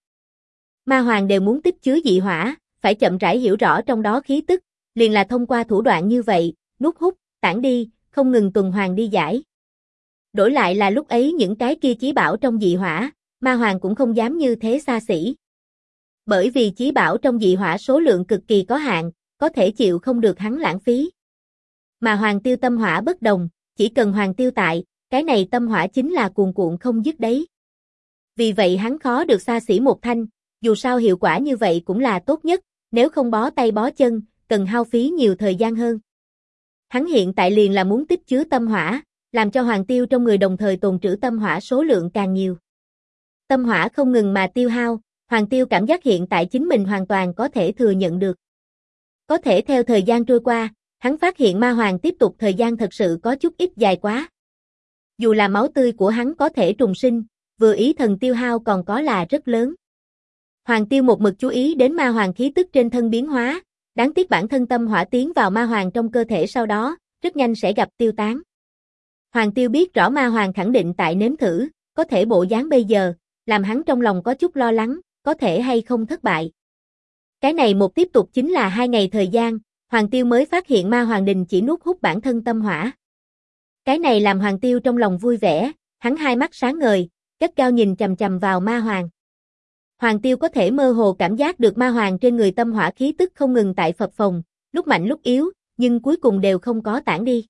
Ma Hoàng đều muốn tích chứa dị hỏa, phải chậm rãi hiểu rõ trong đó khí tức, liền là thông qua thủ đoạn như vậy, nuốt hút, tản đi, không ngừng tuần hoàn đi giải. Đổi lại là lúc ấy những cái kia chí bảo trong dị hỏa, Ma Hoàng cũng không dám như thế xa xỉ. Bởi vì chí bảo trong dị hỏa số lượng cực kỳ có hạn, có thể chịu không được hắn lãng phí. Mà Hoàng Tiêu tâm hỏa bất đồng, chỉ cần Hoàng Tiêu tại, cái này tâm hỏa chính là cuồn cuộn không dứt đấy. Vì vậy hắn khó được xa xỉ một thanh, dù sao hiệu quả như vậy cũng là tốt nhất, nếu không bó tay bó chân, cần hao phí nhiều thời gian hơn. Hắn hiện tại liền là muốn tích chứa tâm hỏa, làm cho Hoàng Tiêu trong người đồng thời tồn trữ tâm hỏa số lượng càng nhiều. Tâm hỏa không ngừng mà tiêu hao, Hoàng Tiêu cảm giác hiện tại chính mình hoàn toàn có thể thừa nhận được. Có thể theo thời gian trôi qua, hắn phát hiện Ma Hoàng tiếp tục thời gian thật sự có chút ít dài quá. Dù là máu tươi của hắn có thể trùng sinh, vừa ý thần tiêu hao còn có là rất lớn. Hoàng Tiêu một mực chú ý đến Ma Hoàng khí tức trên thân biến hóa, đáng tiếc bản thân tâm hỏa tiến vào Ma Hoàng trong cơ thể sau đó, rất nhanh sẽ gặp tiêu tán. Hoàng Tiêu biết rõ Ma Hoàng khẳng định tại nếm thử, có thể bộ dáng bây giờ, làm hắn trong lòng có chút lo lắng, có thể hay không thất bại. Cái này một tiếp tục chính là 2 ngày thời gian, Hoàng Tiêu mới phát hiện Ma Hoàng đình chỉ nuốt hút bản thân tâm hỏa. Cái này làm Hoàng Tiêu trong lòng vui vẻ, hắn hai mắt sáng ngời, gắt gao nhìn chằm chằm vào Ma Hoàng. Hoàng Tiêu có thể mơ hồ cảm giác được Ma Hoàng trên người tâm hỏa khí tức không ngừng tại phập phồng, lúc mạnh lúc yếu, nhưng cuối cùng đều không có tản đi.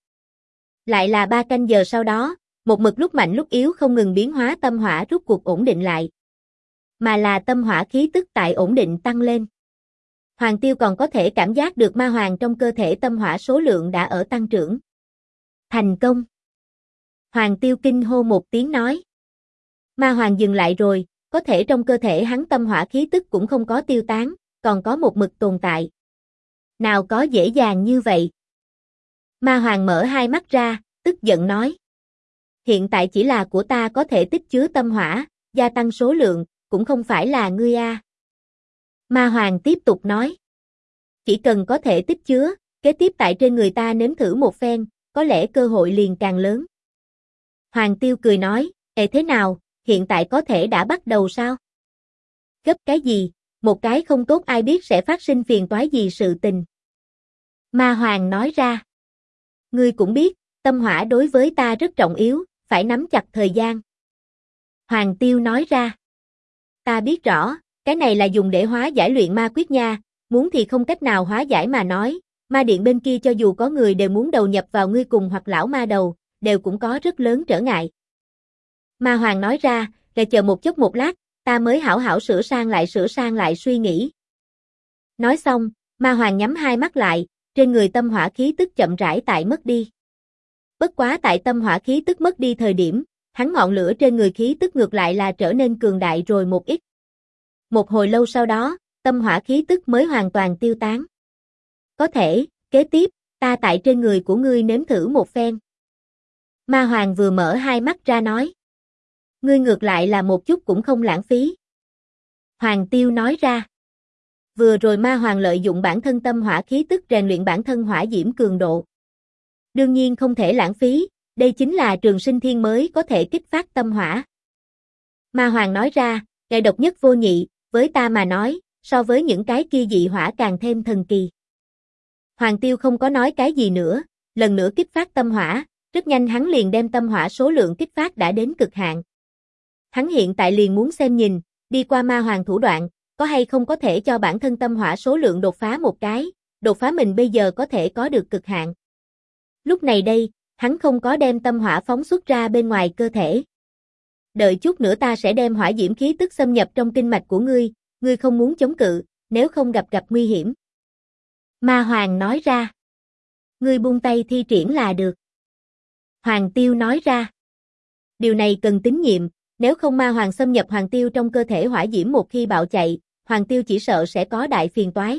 Lại là 3 canh giờ sau đó, một mực lúc mạnh lúc yếu không ngừng biến hóa tâm hỏa rút cuộc ổn định lại. Mà là tâm hỏa khí tức tại ổn định tăng lên. Hoàng Tiêu còn có thể cảm giác được Ma Hoàng trong cơ thể tâm hỏa số lượng đã ở tăng trưởng. Thành công! Hoàng Tiêu kinh hô một tiếng nói. Ma Hoàng dừng lại rồi, có thể trong cơ thể hắn tâm hỏa khí tức cũng không có tiêu tán, còn có một mực tồn tại. Nào có dễ dàng như vậy? Ma Hoàng mở hai mắt ra, tức giận nói. Hiện tại chỉ là của ta có thể tích chứa tâm hỏa, gia tăng số lượng, cũng không phải là ngươi a. Ma Hoàng tiếp tục nói. Chỉ cần có thể tích chứa, kế tiếp tại trên người ta nếm thử một phen, có lẽ cơ hội liền càng lớn. Hoàng Tiêu cười nói, thế nào, hiện tại có thể đã bắt đầu sao? Gấp cái gì, một cái không tốt ai biết sẽ phát sinh phiền toái gì sự tình. Ma Hoàng nói ra. Ngươi cũng biết, tâm hỏa đối với ta rất trọng yếu, phải nắm chặt thời gian. Hoàng Tiêu nói ra. Ta biết rõ, cái này là dùng để hóa giải luyện ma quyết nha, muốn thì không cách nào hóa giải mà nói, ma điện bên kia cho dù có người đều muốn đầu nhập vào ngươi cùng hoặc lão ma đầu, đều cũng có rất lớn trở ngại. Ma Hoàng nói ra, để chờ một chút một lát, ta mới hảo hảo sửa sang lại suy nghĩ. Nói xong, Ma Hoàng nhắm hai mắt lại, trên người tâm hỏa khí tức chậm rãi tại mất đi. Bất quá tại tâm hỏa khí tức mất đi thời điểm, hắn ngọn lửa trên người khí tức ngược lại là trở nên cường đại rồi một ít. Một hồi lâu sau đó, tâm hỏa khí tức mới hoàn toàn tiêu tán. Có thể, kế tiếp, ta tại trên người của ngươi nếm thử một phen. Ma Hoàng vừa mở hai mắt ra nói. Ngươi ngược lại là một chút cũng không lãng phí. Hoàng Tiêu nói ra. Vừa rồi Ma Hoàng lợi dụng bản thân tâm hỏa khí tức rèn luyện bản thân hỏa diễm cường độ. Đương nhiên không thể lãng phí, Đây chính là Trường Sinh Thiên mới có thể kích phát tâm hỏa. Ma Hoàng nói ra, ngài độc nhất vô nhị, với ta mà nói, so với những cái kia dị hỏa càng thêm thần kỳ. Hoàng Tiêu không có nói cái gì nữa, lần nữa kích phát tâm hỏa, rất nhanh hắn liền đem tâm hỏa số lượng kích phát đã đến cực hạn. Hắn hiện tại liền muốn xem nhìn, đi qua Ma Hoàng thủ đoạn, có hay không có thể cho bản thân tâm hỏa số lượng đột phá một cái, đột phá mình bây giờ có thể có được cực hạn. Lúc này đây, hắn không có đem tâm hỏa phóng xuất ra bên ngoài cơ thể. Đợi chút nữa ta sẽ đem hỏa diễm khí tức xâm nhập trong kinh mạch của ngươi không muốn chống cự, nếu không gặp nguy hiểm. Ma Hoàng nói ra. Ngươi buông tay thi triển là được. Hoàng Tiêu nói ra. Điều này cần tín nhiệm, nếu không Ma Hoàng xâm nhập Hoàng Tiêu trong cơ thể hỏa diễm một khi bạo chạy, Hoàng Tiêu chỉ sợ sẽ có đại phiền toái.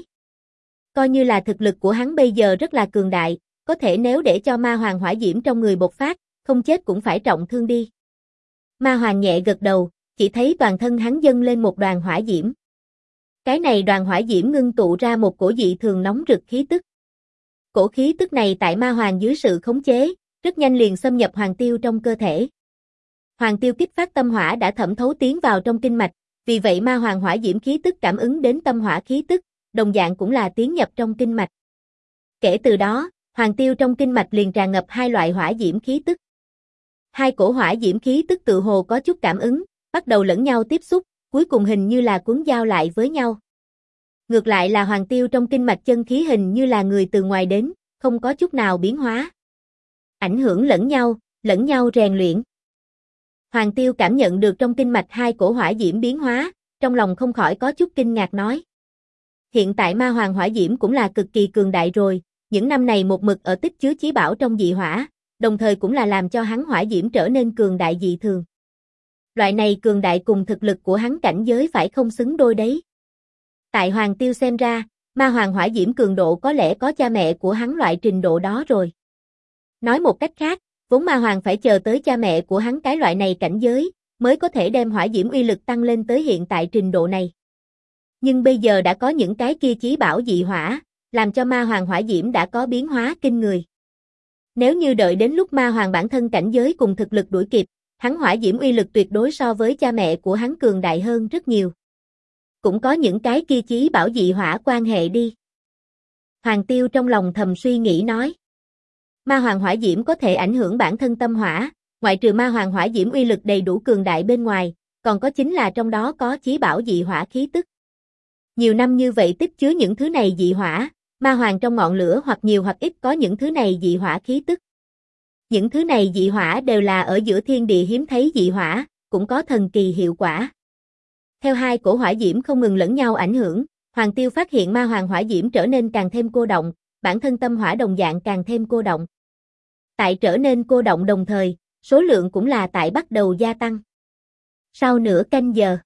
Coi như là thực lực của hắn bây giờ rất là cường đại, có thể nếu để cho Ma Hoàng hỏa diễm trong người bộc phát, không chết cũng phải trọng thương đi. Ma Hoàng nhẹ gật đầu, chỉ thấy toàn thân hắn dâng lên một đoàn hỏa diễm. Cái này đoàn hỏa diễm ngưng tụ ra một cổ dị thường nóng rực khí tức. Cổ khí tức này tại Ma Hoàng dưới sự khống chế, rất nhanh liền xâm nhập Hoàng Tiêu trong cơ thể. Hoàng Tiêu kích phát tâm hỏa đã thẩm thấu tiến vào trong kinh mạch, vì vậy Ma Hoàng hỏa diễm khí tức cảm ứng đến tâm hỏa khí tức, đồng dạng cũng là tiến nhập trong kinh mạch. Kể từ đó, Hoàng Tiêu trong kinh mạch liền tràn ngập hai loại hỏa diễm khí tức. Hai cổ hỏa diễm khí tức tự hồ có chút cảm ứng, bắt đầu lẫn nhau tiếp xúc, cuối cùng hình như là cuốn giao lại với nhau. Ngược lại là Hoàng Tiêu trong kinh mạch chân khí hình như là người từ ngoài đến, không có chút nào biến hóa. Ảnh hưởng lẫn nhau rèn luyện. Hoàng Tiêu cảm nhận được trong kinh mạch hai cổ hỏa diễm biến hóa, trong lòng không khỏi có chút kinh ngạc nói. Hiện tại Ma Hoàng hỏa diễm cũng là cực kỳ cường đại rồi, những năm này một mực ở tích chứa chí bảo trong dị hỏa, đồng thời cũng là làm cho hắn hỏa diễm trở nên cường đại dị thường. Loại này cường đại cùng thực lực của hắn cảnh giới phải không xứng đôi đấy. Tại Hoàng Tiêu xem ra, Ma Hoàng hỏa diễm cường độ có lẽ có cha mẹ của hắn loại trình độ đó rồi. Nói một cách khác, vốn Ma Hoàng phải chờ tới cha mẹ của hắn cái loại này cảnh giới, mới có thể đem hỏa diễm uy lực tăng lên tới hiện tại trình độ này. Nhưng bây giờ đã có những cái kia chí bảo dị hỏa, làm cho Ma Hoàng hỏa diễm đã có biến hóa kinh người. Nếu như đợi đến lúc Ma Hoàng bản thân cảnh giới cùng thực lực đuổi kịp, hắn hỏa diễm uy lực tuyệt đối so với cha mẹ của hắn cường đại hơn rất nhiều. Cũng có những cái kia chí bảo dị hỏa quan hệ đi. Hoàng Tiêu trong lòng thầm suy nghĩ nói. Ma Hoàng hỏa diễm có thể ảnh hưởng bản thân tâm hỏa, ngoại trừ Ma Hoàng hỏa diễm uy lực đầy đủ cường đại bên ngoài, còn có chính là trong đó có chí bảo dị hỏa khí tức. Nhiều năm như vậy tích chứa những thứ này dị hỏa, Ma Hoàng trong ngọn lửa hoặc nhiều hoặc ít có những thứ này dị hỏa khí tức. Những thứ này dị hỏa đều là ở giữa thiên địa hiếm thấy dị hỏa, cũng có thần kỳ hiệu quả. Theo hai cổ hỏa diễm không ngừng lẫn nhau ảnh hưởng, Hoàng Tiêu phát hiện Ma Hoàng hỏa diễm trở nên càng thêm cô động, bản thân tâm hỏa đồng dạng càng thêm cô động. Tại trở nên cô động đồng thời, số lượng cũng là tại bắt đầu gia tăng. Sau nửa canh giờ,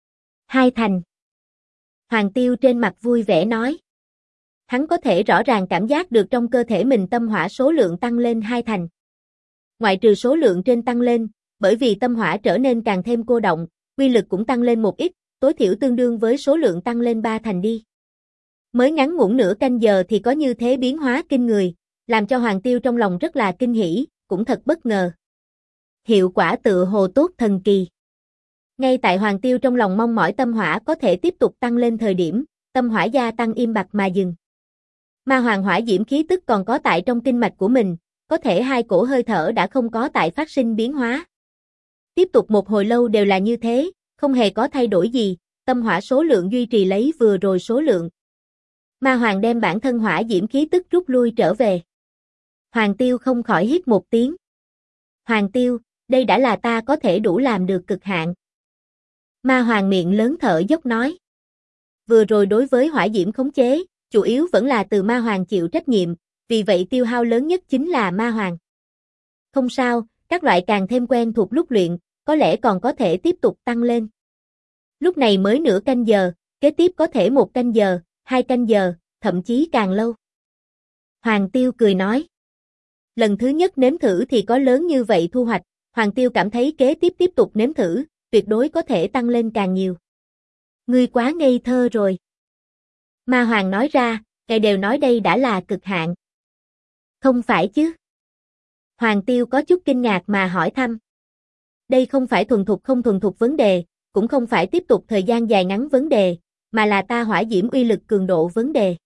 2 thành. Hoàng Tiêu trên mặt vui vẻ nói. Hắn có thể rõ ràng cảm giác được trong cơ thể mình tâm hỏa số lượng tăng lên 2 thành. Ngoại trừ số lượng trên tăng lên, bởi vì tâm hỏa trở nên càng thêm cô động, uy lực cũng tăng lên một ít, tối thiểu tương đương với số lượng tăng lên 3 thành đi. Mới ngắn ngủn nửa canh giờ thì có như thế biến hóa kinh người, làm cho Hoàng Tiêu trong lòng rất là kinh hỉ, cũng thật bất ngờ. Hiệu quả tựa hồ tốt thần kỳ. Ngay tại Hoàng Tiêu trong lòng mong mỏi tâm hỏa có thể tiếp tục tăng lên thời điểm, tâm hỏa gia tăng im bặt mà dừng. Ma Hoàng hỏa diễm khí tức còn có tại trong kinh mạch của mình, có thể hai cổ hơi thở đã không có tại phát sinh biến hóa. Tiếp tục một hồi lâu đều là như thế, không hề có thay đổi gì, tâm hỏa số lượng duy trì lấy vừa rồi số lượng. Ma Hoàng đem bản thân hỏa diễm khí tức rút lui trở về. Hoàng Tiêu không khỏi hít một tiếng. Hoàng Tiêu, đây đã là ta có thể đủ làm được cực hạn. Ma Hoàng miệng lớn thở dốc nói. Vừa rồi đối với hỏa diễm khống chế, chủ yếu vẫn là từ Ma Hoàng chịu trách nhiệm, vì vậy tiêu hao lớn nhất chính là Ma Hoàng. Không sao, các loại càng thêm quen thuộc lúc luyện, có lẽ còn có thể tiếp tục tăng lên. Lúc này mới nửa canh giờ, kế tiếp có thể 1 canh giờ, 2 canh giờ, thậm chí càng lâu. Hoàng Tiêu cười nói. Lần thứ nhất nếm thử thì có lớn như vậy thu hoạch, Hoàng Tiêu cảm thấy kế tiếp tục nếm thử, tuyệt đối có thể tăng lên càng nhiều. Ngươi quá ngây thơ rồi. Ma Hoàng nói ra, ngài đều nói đây đã là cực hạn. Không phải chứ. Hoàng Tiêu có chút kinh ngạc mà hỏi thăm. Đây không phải thuần thục không thuần thục vấn đề, cũng không phải tiếp tục thời gian dài ngắn vấn đề, mà là ta hỏa diễm uy lực cường độ vấn đề.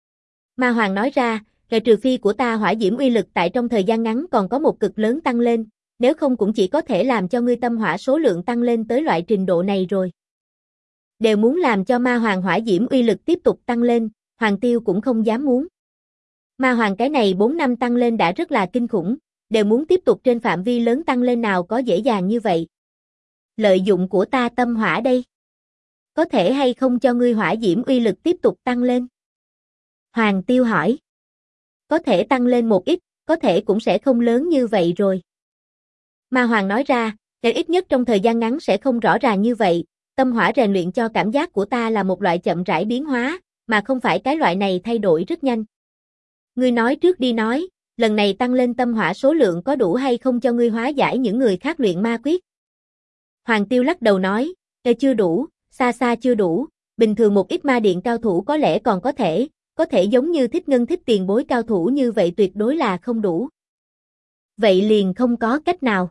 Ma Hoàng nói ra, trừ phi của ta hỏa diễm uy lực tại trong thời gian ngắn còn có một cực lớn tăng lên, nếu không cũng chỉ có thể làm cho ngươi tâm hỏa số lượng tăng lên tới loại trình độ này rồi. Đều muốn làm cho Ma Hoàng hỏa diễm uy lực tiếp tục tăng lên, Hoàng Tiêu cũng không dám muốn. Ma Hoàng cái này 4 năm tăng lên đã rất là kinh khủng, đều muốn tiếp tục trên phạm vi lớn tăng lên nào có dễ dàng như vậy. Lợi dụng của ta tâm hỏa đây. Có thể hay không cho ngươi hỏa diễm uy lực tiếp tục tăng lên? Hoàng Tiêu hỏi. Có thể tăng lên một ít, có thể cũng sẽ không lớn như vậy rồi. Ma Hoàng nói ra, ít nhất trong thời gian ngắn sẽ không rõ ràng như vậy, tâm hỏa rèn luyện cho cảm giác của ta là một loại chậm rãi biến hóa, mà không phải cái loại này thay đổi rất nhanh. Ngươi nói trước đi nói, lần này tăng lên tâm hỏa số lượng có đủ hay không cho ngươi hóa giải những người khác luyện ma quyết? Hoàng Tiêu lắc đầu nói, chưa đủ, xa xa chưa đủ, bình thường một ít ma điện cao thủ có lẽ còn có thể giống như Thích Ngân Thích tiền bối cao thủ như vậy tuyệt đối là không đủ. Vậy liền không có cách nào.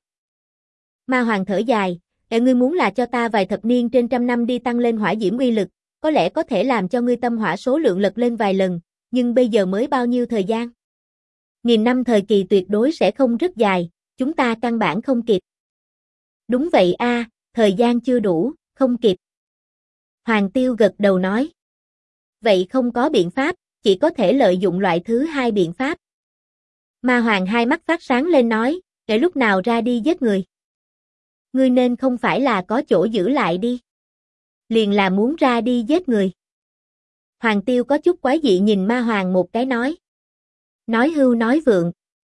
Ma Hoàng thở dài, ngươi muốn là cho ta vài thập niên trên trăm năm đi tăng lên hỏa diễm uy lực, có lẽ có thể làm cho ngươi tâm hỏa số lượng lật lên vài lần, nhưng bây giờ mới bao nhiêu thời gian? 1000 năm thời kỳ tuyệt đối sẽ không rất dài, chúng ta căn bản không kịp. Đúng vậy a, thời gian chưa đủ, không kịp. Hoàng Tiêu gật đầu nói. Vậy không có biện pháp, chỉ có thể lợi dụng loại thứ hai biện pháp. Ma Hoàng hai mắt phát sáng lên nói, để lúc nào ra đi giết người. Ngươi nên không phải là có chỗ giữ lại đi. Liền là muốn ra đi giết người. Hoàng Tiêu có chút quái dị nhìn Ma Hoàng một cái nói. Nói hưu nói vượng.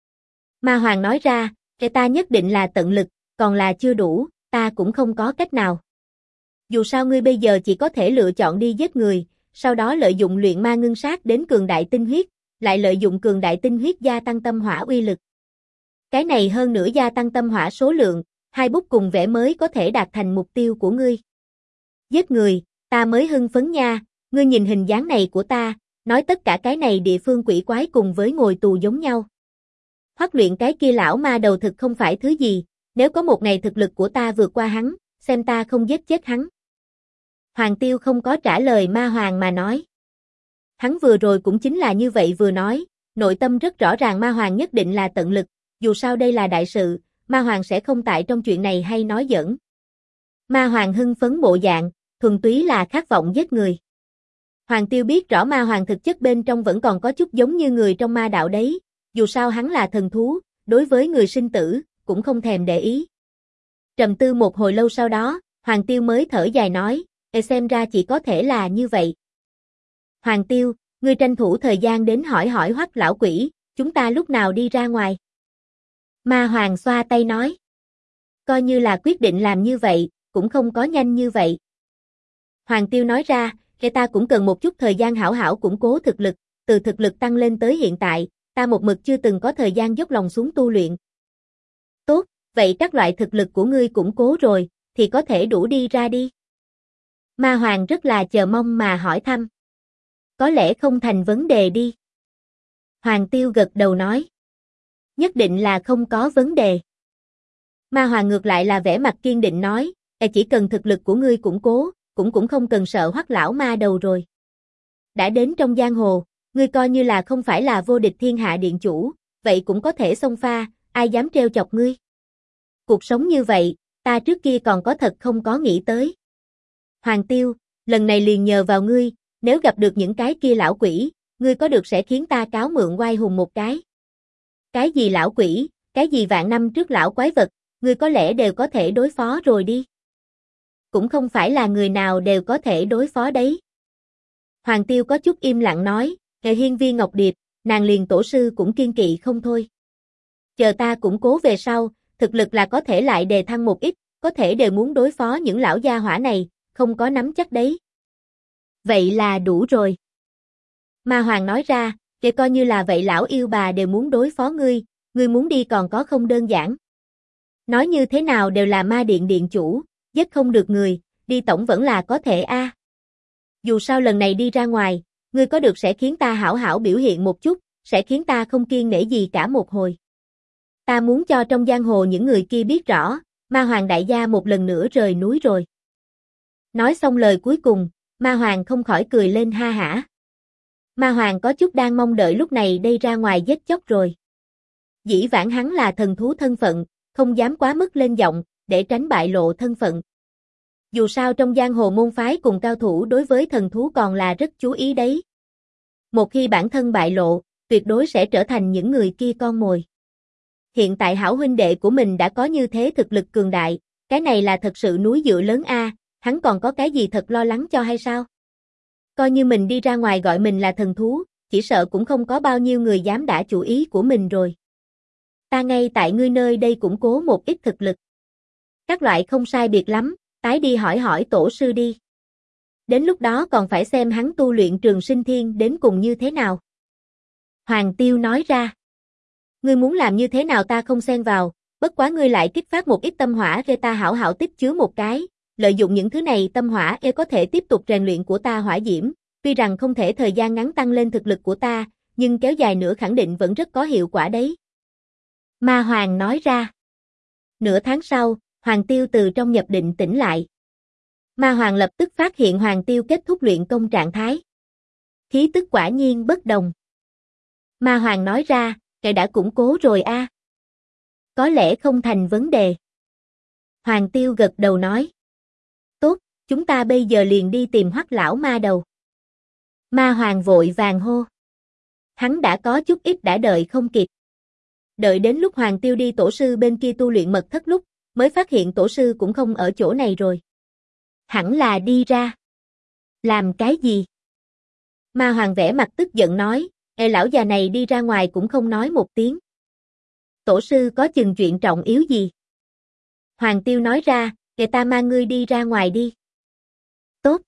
Ma Hoàng nói ra, ta nhất định là tận lực, còn là chưa đủ, ta cũng không có cách nào. Dù sao ngươi bây giờ chỉ có thể lựa chọn đi giết người, sau đó lợi dụng luyện ma ngưng sát đến cường đại tinh huyết, lại lợi dụng cường đại tinh huyết gia tăng tâm hỏa uy lực. Cái này hơn nữa gia tăng tâm hỏa số lượng, hai bút cùng vẽ mới có thể đạt thành mục tiêu của ngươi. Giết người, ta mới hưng phấn nha, ngươi nhìn hình dáng này của ta, nói tất cả cái này địa phương quỷ quái cùng với ngồi tù giống nhau. Hoắc luyện cái kia lão ma đầu thực không phải thứ gì, nếu có một ngày thực lực của ta vượt qua hắn, xem ta không giết chết hắn. Hoàng Tiêu không có trả lời Ma Hoàng mà nói. Hắn vừa rồi cũng chính là như vậy vừa nói, nội tâm rất rõ ràng Ma Hoàng nhất định là tận lực, dù sao đây là đại sự, Ma Hoàng sẽ không tại trong chuyện này hay nói giỡn. Ma Hoàng hưng phấn bộ dạng, thuần túy là khát vọng giết người. Hoàng Tiêu biết rõ Ma Hoàng thực chất bên trong vẫn còn có chút giống như người trong ma đạo đấy, dù sao hắn là thần thú, đối với người sinh tử, cũng không thèm để ý. Trầm tư một hồi lâu sau đó, Hoàng Tiêu mới thở dài nói, xem ra chỉ có thể là như vậy. Hoàng Tiêu, ngươi tranh thủ thời gian đến hỏi hỏi Hoắc lão quỷ, chúng ta lúc nào đi ra ngoài? Ma Hoàng xoa tay nói. Coi như là quyết định làm như vậy, cũng không có nhanh như vậy. Hoàng Tiêu nói ra, ta cũng cần một chút thời gian hảo hảo củng cố thực lực, từ thực lực tăng lên tới hiện tại, ta một mực chưa từng có thời gian dốc lòng xuống tu luyện. Tốt, vậy các loại thực lực của ngươi củng cố rồi, thì có thể đủ đi ra đi. Ma Hoàng rất là chờ mong mà hỏi thăm. Có lẽ không thành vấn đề đi. Hoàng Tiêu gật đầu nói. Nhất định là không có vấn đề. Ma Hoàng ngược lại là vẻ mặt kiên định nói, chỉ cần thực lực của ngươi củng cố, cũng không cần sợ Hoắc lão ma đầu rồi. Đã đến trong giang hồ, ngươi coi như là không phải là vô địch thiên hạ điện chủ, vậy cũng có thể xông pha, ai dám trêu chọc ngươi. Cuộc sống như vậy, ta trước kia còn có thật không có nghĩ tới. Hoàng Tiêu, lần này liền nhờ vào ngươi, nếu gặp được những cái kia lão quỷ, ngươi có được sẽ khiến ta cáo mượn oai hùng một cái. Cái gì lão quỷ, cái gì vạn năm trước lão quái vật, ngươi có lẽ đều có thể đối phó rồi đi. Cũng không phải là người nào đều có thể đối phó đấy. Hoàng Tiêu có chút im lặng nói, hiên viên Ngọc Điệp, nàng liền tổ sư cũng kiên kỵ không thôi. Chờ ta củng cố về sau, thực lực là có thể lại đề thăng một ít, có thể đều muốn đối phó những lão gia hỏa này, không có nắm chắc đấy. Vậy là đủ rồi. Ma Hoàng nói ra, coi như là vậy lão yêu bà đều muốn đối phó ngươi muốn đi còn có không đơn giản. Nói như thế nào đều là ma điện điện chủ, giết không được người, đi tổng vẫn là có thể a. Dù sao lần này đi ra ngoài, ngươi có được sẽ khiến ta hảo hảo biểu hiện một chút, sẽ khiến ta không kiêng nể gì cả một hồi. Ta muốn cho trong giang hồ những người kia biết rõ, Ma Hoàng đại gia một lần nữa rời núi rồi. Nói xong lời cuối cùng, Ma Hoàng không khỏi cười lên ha hả. Ma Hoàng có chút đang mong đợi lúc này đây ra ngoài giết chóc rồi. Dĩ vãng hắn là thần thú thân phận, không dám quá mức lên giọng, để tránh bại lộ thân phận. Dù sao trong giang hồ môn phái cùng cao thủ đối với thần thú còn là rất chú ý đấy. Một khi bản thân bại lộ, tuyệt đối sẽ trở thành những người kia con mồi. Hiện tại hảo huynh đệ của mình đã có như thế thực lực cường đại, cái này là thật sự núi dựa lớn a, hắn còn có cái gì thật lo lắng cho hay sao? Coi như mình đi ra ngoài gọi mình là thần thú, chỉ sợ cũng không có bao nhiêu người dám đả chủ ý của mình rồi. Ta ngay tại ngươi nơi đây củng cố một ít thực lực. Các loại không sai biệt lắm, tái đi hỏi hỏi tổ sư đi. Đến lúc đó còn phải xem hắn tu luyện Trường Sinh Thiên đến cùng như thế nào. Hoàng Tiêu nói ra. Ngươi muốn làm như thế nào ta không xen vào, bất quá ngươi lại kích phát một ít tâm hỏa để ta hảo hảo tích chứa một cái, lợi dụng những thứ này tâm hỏa có thể tiếp tục rèn luyện của ta hỏa diễm, tuy rằng không thể thời gian ngắn tăng lên thực lực của ta, nhưng kéo dài nữa khẳng định vẫn rất có hiệu quả đấy. Ma Hoàng nói ra. Nửa tháng sau, Hoàng Tiêu từ trong nhập định tỉnh lại. Ma Hoàng lập tức phát hiện Hoàng Tiêu kết thúc luyện công trạng thái. Khí tức quả nhiên bất đồng. Ma Hoàng nói ra, cái đã củng cố rồi a. Có lẽ không thành vấn đề. Hoàng Tiêu gật đầu nói. Tốt, chúng ta bây giờ liền đi tìm Hoắc lão ma đầu. Ma Hoàng vội vàng hô. Hắn đã có chút ít đã đợi không kịp. Đợi đến lúc Hoàng Tiêu đi tổ sư bên kia tu luyện mật thất lúc, mới phát hiện tổ sư cũng không ở chỗ này rồi. Hẳn là đi ra. Làm cái gì? Ma Hoàng vẻ mặt tức giận nói, lão già này đi ra ngoài cũng không nói một tiếng. Tổ sư có chừng chuyện trọng yếu gì? Hoàng Tiêu nói ra, ta mang ngươi đi ra ngoài đi. Tốt.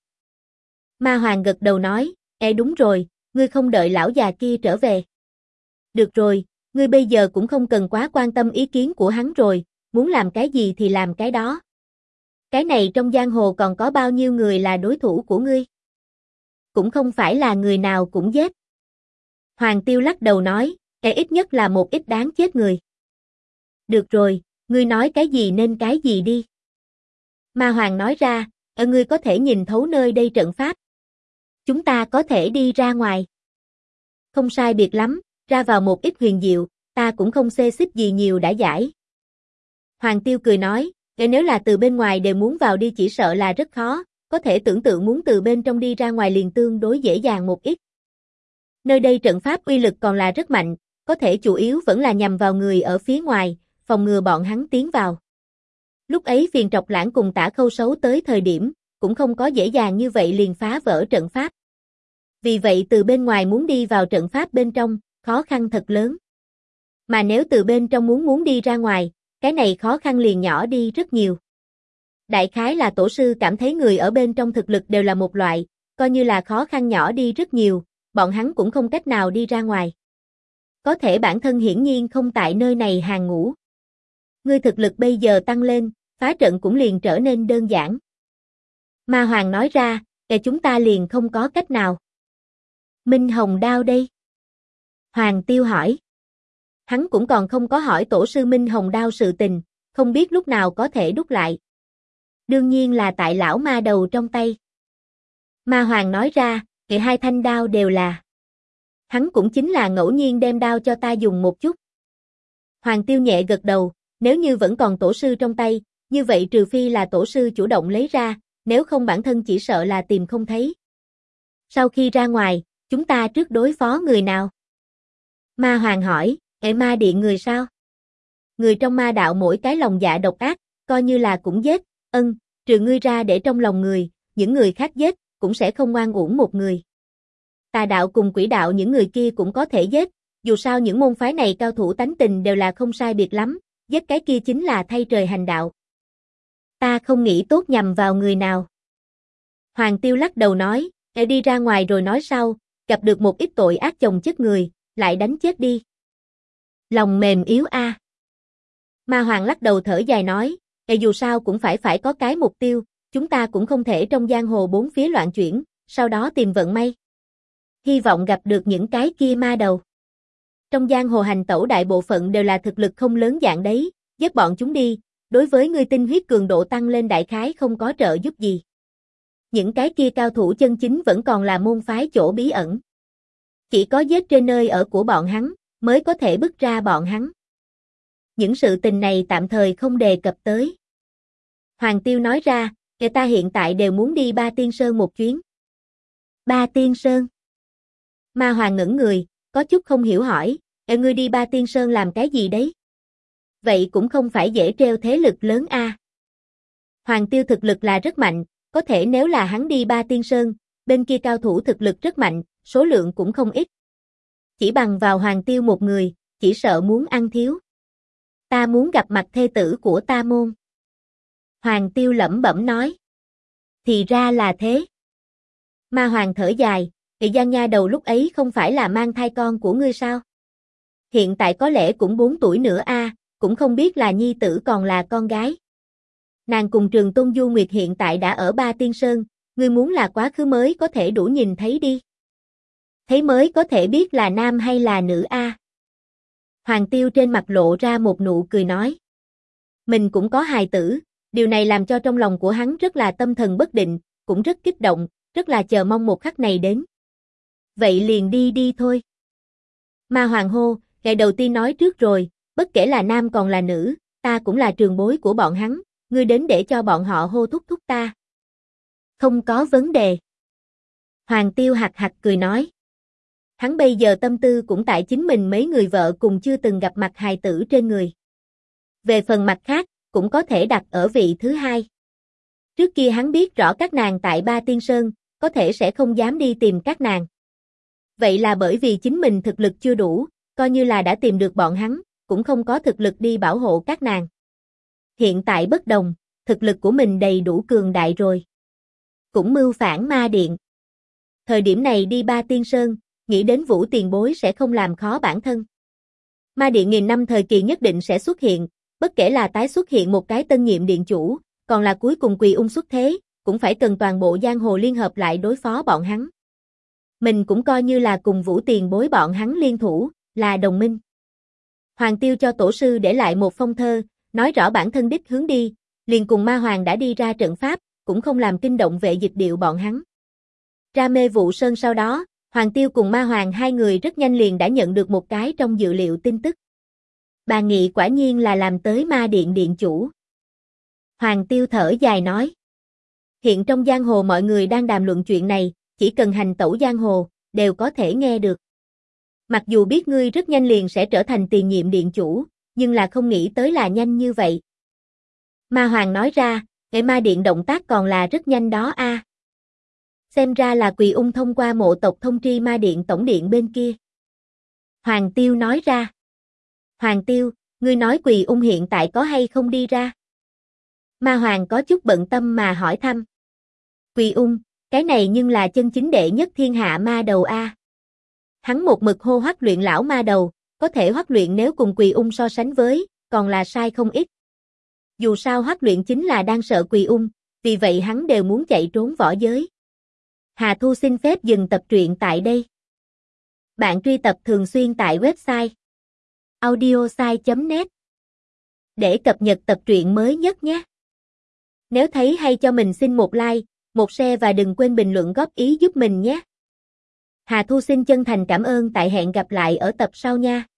Ma Hoàng gật đầu nói, đúng rồi, ngươi không đợi lão già kia trở về. Được rồi, ngươi bây giờ cũng không cần quá quan tâm ý kiến của hắn rồi, muốn làm cái gì thì làm cái đó. Cái này trong giang hồ còn có bao nhiêu người là đối thủ của ngươi? Cũng không phải là người nào cũng giết. Hoàng Tiêu lắc đầu nói, ít nhất là một ít đáng chết người. Được rồi, ngươi nói cái gì nên cái gì đi. Ma Hoàng nói ra, ngươi có thể nhìn thấu nơi đây trận pháp. Chúng ta có thể đi ra ngoài. Không sai biệt lắm, ra vào một ít huyền diệu, ta cũng không xê xích gì nhiều đã giải. Hoàng Tiêu cười nói, nếu là từ bên ngoài đều muốn vào đi chỉ sợ là rất khó, có thể tưởng tượng muốn từ bên trong đi ra ngoài liền tương đối dễ dàng một ít. Nơi đây trận pháp uy lực còn là rất mạnh, có thể chủ yếu vẫn là nhằm vào người ở phía ngoài, phòng ngừa bọn hắn tiến vào. Lúc ấy Phiền Trọc Lãng cùng Tả Khâu Sấu tới thời điểm, cũng không có dễ dàng như vậy liền phá vỡ trận pháp. Vì vậy từ bên ngoài muốn đi vào trận pháp bên trong, khó khăn thật lớn. Mà nếu từ bên trong muốn đi ra ngoài, cái này khó khăn liền nhỏ đi rất nhiều. Đại khái là tổ sư cảm thấy người ở bên trong thực lực đều là một loại, coi như là khó khăn nhỏ đi rất nhiều, bọn hắn cũng không cách nào đi ra ngoài. Có thể bản thân hiển nhiên không tại nơi này hàng ngũ. Ngươi thực lực bây giờ tăng lên, phá trận cũng liền trở nên đơn giản. Ma Hoàng nói ra, chúng ta liền không có cách nào. Minh Hồng Đao đây? Hoàng Tiêu hỏi. Hắn cũng còn không có hỏi tổ sư Minh Hồng Đao sự tình, không biết lúc nào có thể đúc lại. Đương nhiên là tại lão ma đầu trong tay. Ma Hoàng nói ra, hai thanh đao đều là. Hắn cũng chính là ngẫu nhiên đem đao cho ta dùng một chút. Hoàng Tiêu nhẹ gật đầu, nếu như vẫn còn tổ sư trong tay, như vậy trừ phi là tổ sư chủ động lấy ra, nếu không bản thân chỉ sợ là tìm không thấy. Sau khi ra ngoài, chúng ta trước đối phó người nào? Ma Hoàng hỏi, ma điện người sao? Người trong ma đạo mỗi cái lòng dạ độc ác, coi như là cũng giết, trừ ngươi ra để trong lòng người, những người khác giết, cũng sẽ không ngoan uổng một người. Tà đạo cùng quỷ đạo những người kia cũng có thể giết, dù sao những môn phái này cao thủ tánh tình đều là không sai biệt lắm, giết cái kia chính là thay trời hành đạo. Ta không nghĩ tốt nhằm vào người nào. Hoàng Tiêu lắc đầu nói, đi ra ngoài rồi nói sau, gặp được một ít tội ác chồng chất người, lại đánh chết đi. Lòng mềm yếu a. Ma Hoàng lắc đầu thở dài nói, dù sao cũng phải có cái mục tiêu, chúng ta cũng không thể trong giang hồ bốn phía loạn chuyển, sau đó tìm vận may. Hy vọng gặp được những cái kia ma đầu. Trong giang hồ hành tẩu đại bộ phận đều là thực lực không lớn dạng đấy, giết bọn chúng đi, đối với ngươi tinh huyết cường độ tăng lên đại khái không có trợ giúp gì. Những cái kia cao thủ chân chính vẫn còn là môn phái chỗ bí ẩn. Chỉ có giết trên nơi ở của bọn hắn, mới có thể bức ra bọn hắn. Những sự tình này tạm thời không đề cập tới. Hoàng Tiêu nói ra, người ta hiện tại đều muốn đi Ba Tiên Sơn một chuyến. Ba Tiên Sơn? Ma Hoàng ngẩn người, có chút không hiểu hỏi, ngươi đi Ba Tiên Sơn làm cái gì đấy? Vậy cũng không phải dễ treo thế lực lớn a. Hoàng Tiêu thực lực là rất mạnh, có thể nếu là hắn đi Ba Tiên Sơn, bên kia cao thủ thực lực rất mạnh, số lượng cũng không ít. Chỉ bằng vào Hoàng Tiêu một người, chỉ sợ muốn ăn thiếu. Ta muốn gặp mặt thê tử của ta môn. Hoàng Tiêu lẩm bẩm nói. Thì ra là thế. Ma Hoàng thở dài, Kỵ Giang nha đầu lúc ấy không phải là mang thai con của ngươi sao? Hiện tại có lẽ cũng 4 tuổi nữa a, cũng không biết là nhi tử còn là con gái. Nàng cùng Trường Tôn Du Nguyệt hiện tại đã ở Ba Tiên Sơn, ngươi muốn là quá khứ mới có thể đủ nhìn thấy đi. Thấy mới có thể biết là nam hay là nữ a. Hoàng Tiêu trên mặt lộ ra một nụ cười nói. Mình cũng có hài tử, điều này làm cho trong lòng của hắn rất là tâm thần bất định, cũng rất kích động, rất là chờ mong một khắc này đến. Vậy liền đi đi thôi. Ma Hoàng hô, ngày đầu tiên nói trước rồi, bất kể là nam còn là nữ, ta cũng là trường bối của bọn hắn, ngươi đến để cho bọn họ hô thúc thúc ta. Không có vấn đề. Hoàng Tiêu hạc hạc cười nói. Hắn bây giờ tâm tư cũng tại chính mình mấy người vợ cùng chưa từng gặp mặt hài tử trên người. Về phần mặt khác, cũng có thể đặt ở vị thứ hai. Trước kia hắn biết rõ các nàng tại Ba Tiên Sơn, có thể sẽ không dám đi tìm các nàng. Vậy là bởi vì chính mình thực lực chưa đủ, coi như là đã tìm được bọn hắn, cũng không có thực lực đi bảo hộ các nàng. Hiện tại bất đồng, thực lực của mình đầy đủ cường đại rồi. Cũng mưu phản ma điện. Thời điểm này đi Ba Tiên Sơn, nghĩ đến Vũ tiền bối sẽ không làm khó bản thân. Ma điện nghìn năm thời kỳ nhất định sẽ xuất hiện, bất kể là tái xuất hiện một cái tân nhiệm điện chủ, còn là cuối cùng Quỳ Ung xuất thế, cũng phải cần toàn bộ giang hồ liên hợp lại đối phó bọn hắn. Mình cũng coi như là cùng Vũ tiền bối bọn hắn liên thủ, là đồng minh. Hoàng Tiêu cho tổ sư để lại một phong thơ, nói rõ bản thân đích hướng đi, liền cùng Ma Hoàng đã đi ra trận pháp, cũng không làm kinh động vệ dịch điệu bọn hắn. Ra Mê Vụ Sơn sau đó, Hoàng Tiêu cùng Ma Hoàng hai người rất nhanh liền đã nhận được một cái trong dự liệu tin tức. Bà Nghị quả nhiên là làm tới Ma Điện điện chủ. Hoàng Tiêu thở dài nói. Hiện trong giang hồ mọi người đang đàm luận chuyện này, chỉ cần hành tẩu giang hồ, đều có thể nghe được. Mặc dù biết ngươi rất nhanh liền sẽ trở thành tiền nhiệm điện chủ, nhưng là không nghĩ tới là nhanh như vậy. Ma Hoàng nói ra, cái Ma Điện động tác còn là rất nhanh đó a. Xem ra là Quỳ Ung thông qua mộ tộc thông tri Ma Điện tổng điện bên kia. Hoàng Tiêu nói ra. Hoàng Tiêu, ngươi nói Quỳ Ung hiện tại có hay không đi ra? Ma Hoàng có chút bận tâm mà hỏi thăm. Quỳ Ung, cái này nhưng là chân chính đệ nhất thiên hạ ma đầu a. Hắn một mực hô Hoắc Luyện lão ma đầu, có thể Hoắc Luyện nếu cùng Quỳ Ung so sánh với, còn là sai không ít. Dù sao Hoắc Luyện chính là đang sợ Quỳ Ung, vì vậy hắn đều muốn chạy trốn võ giới. Hà Thu xin phép dừng tập truyện tại đây. Bạn truy tập thường xuyên tại website audiosai.net để cập nhật tập truyện mới nhất nhé. Nếu thấy hay cho mình xin một like, một share và đừng quên bình luận góp ý giúp mình nhé. Hà Thu xin chân thành cảm ơn, tại hẹn gặp lại ở tập sau nha.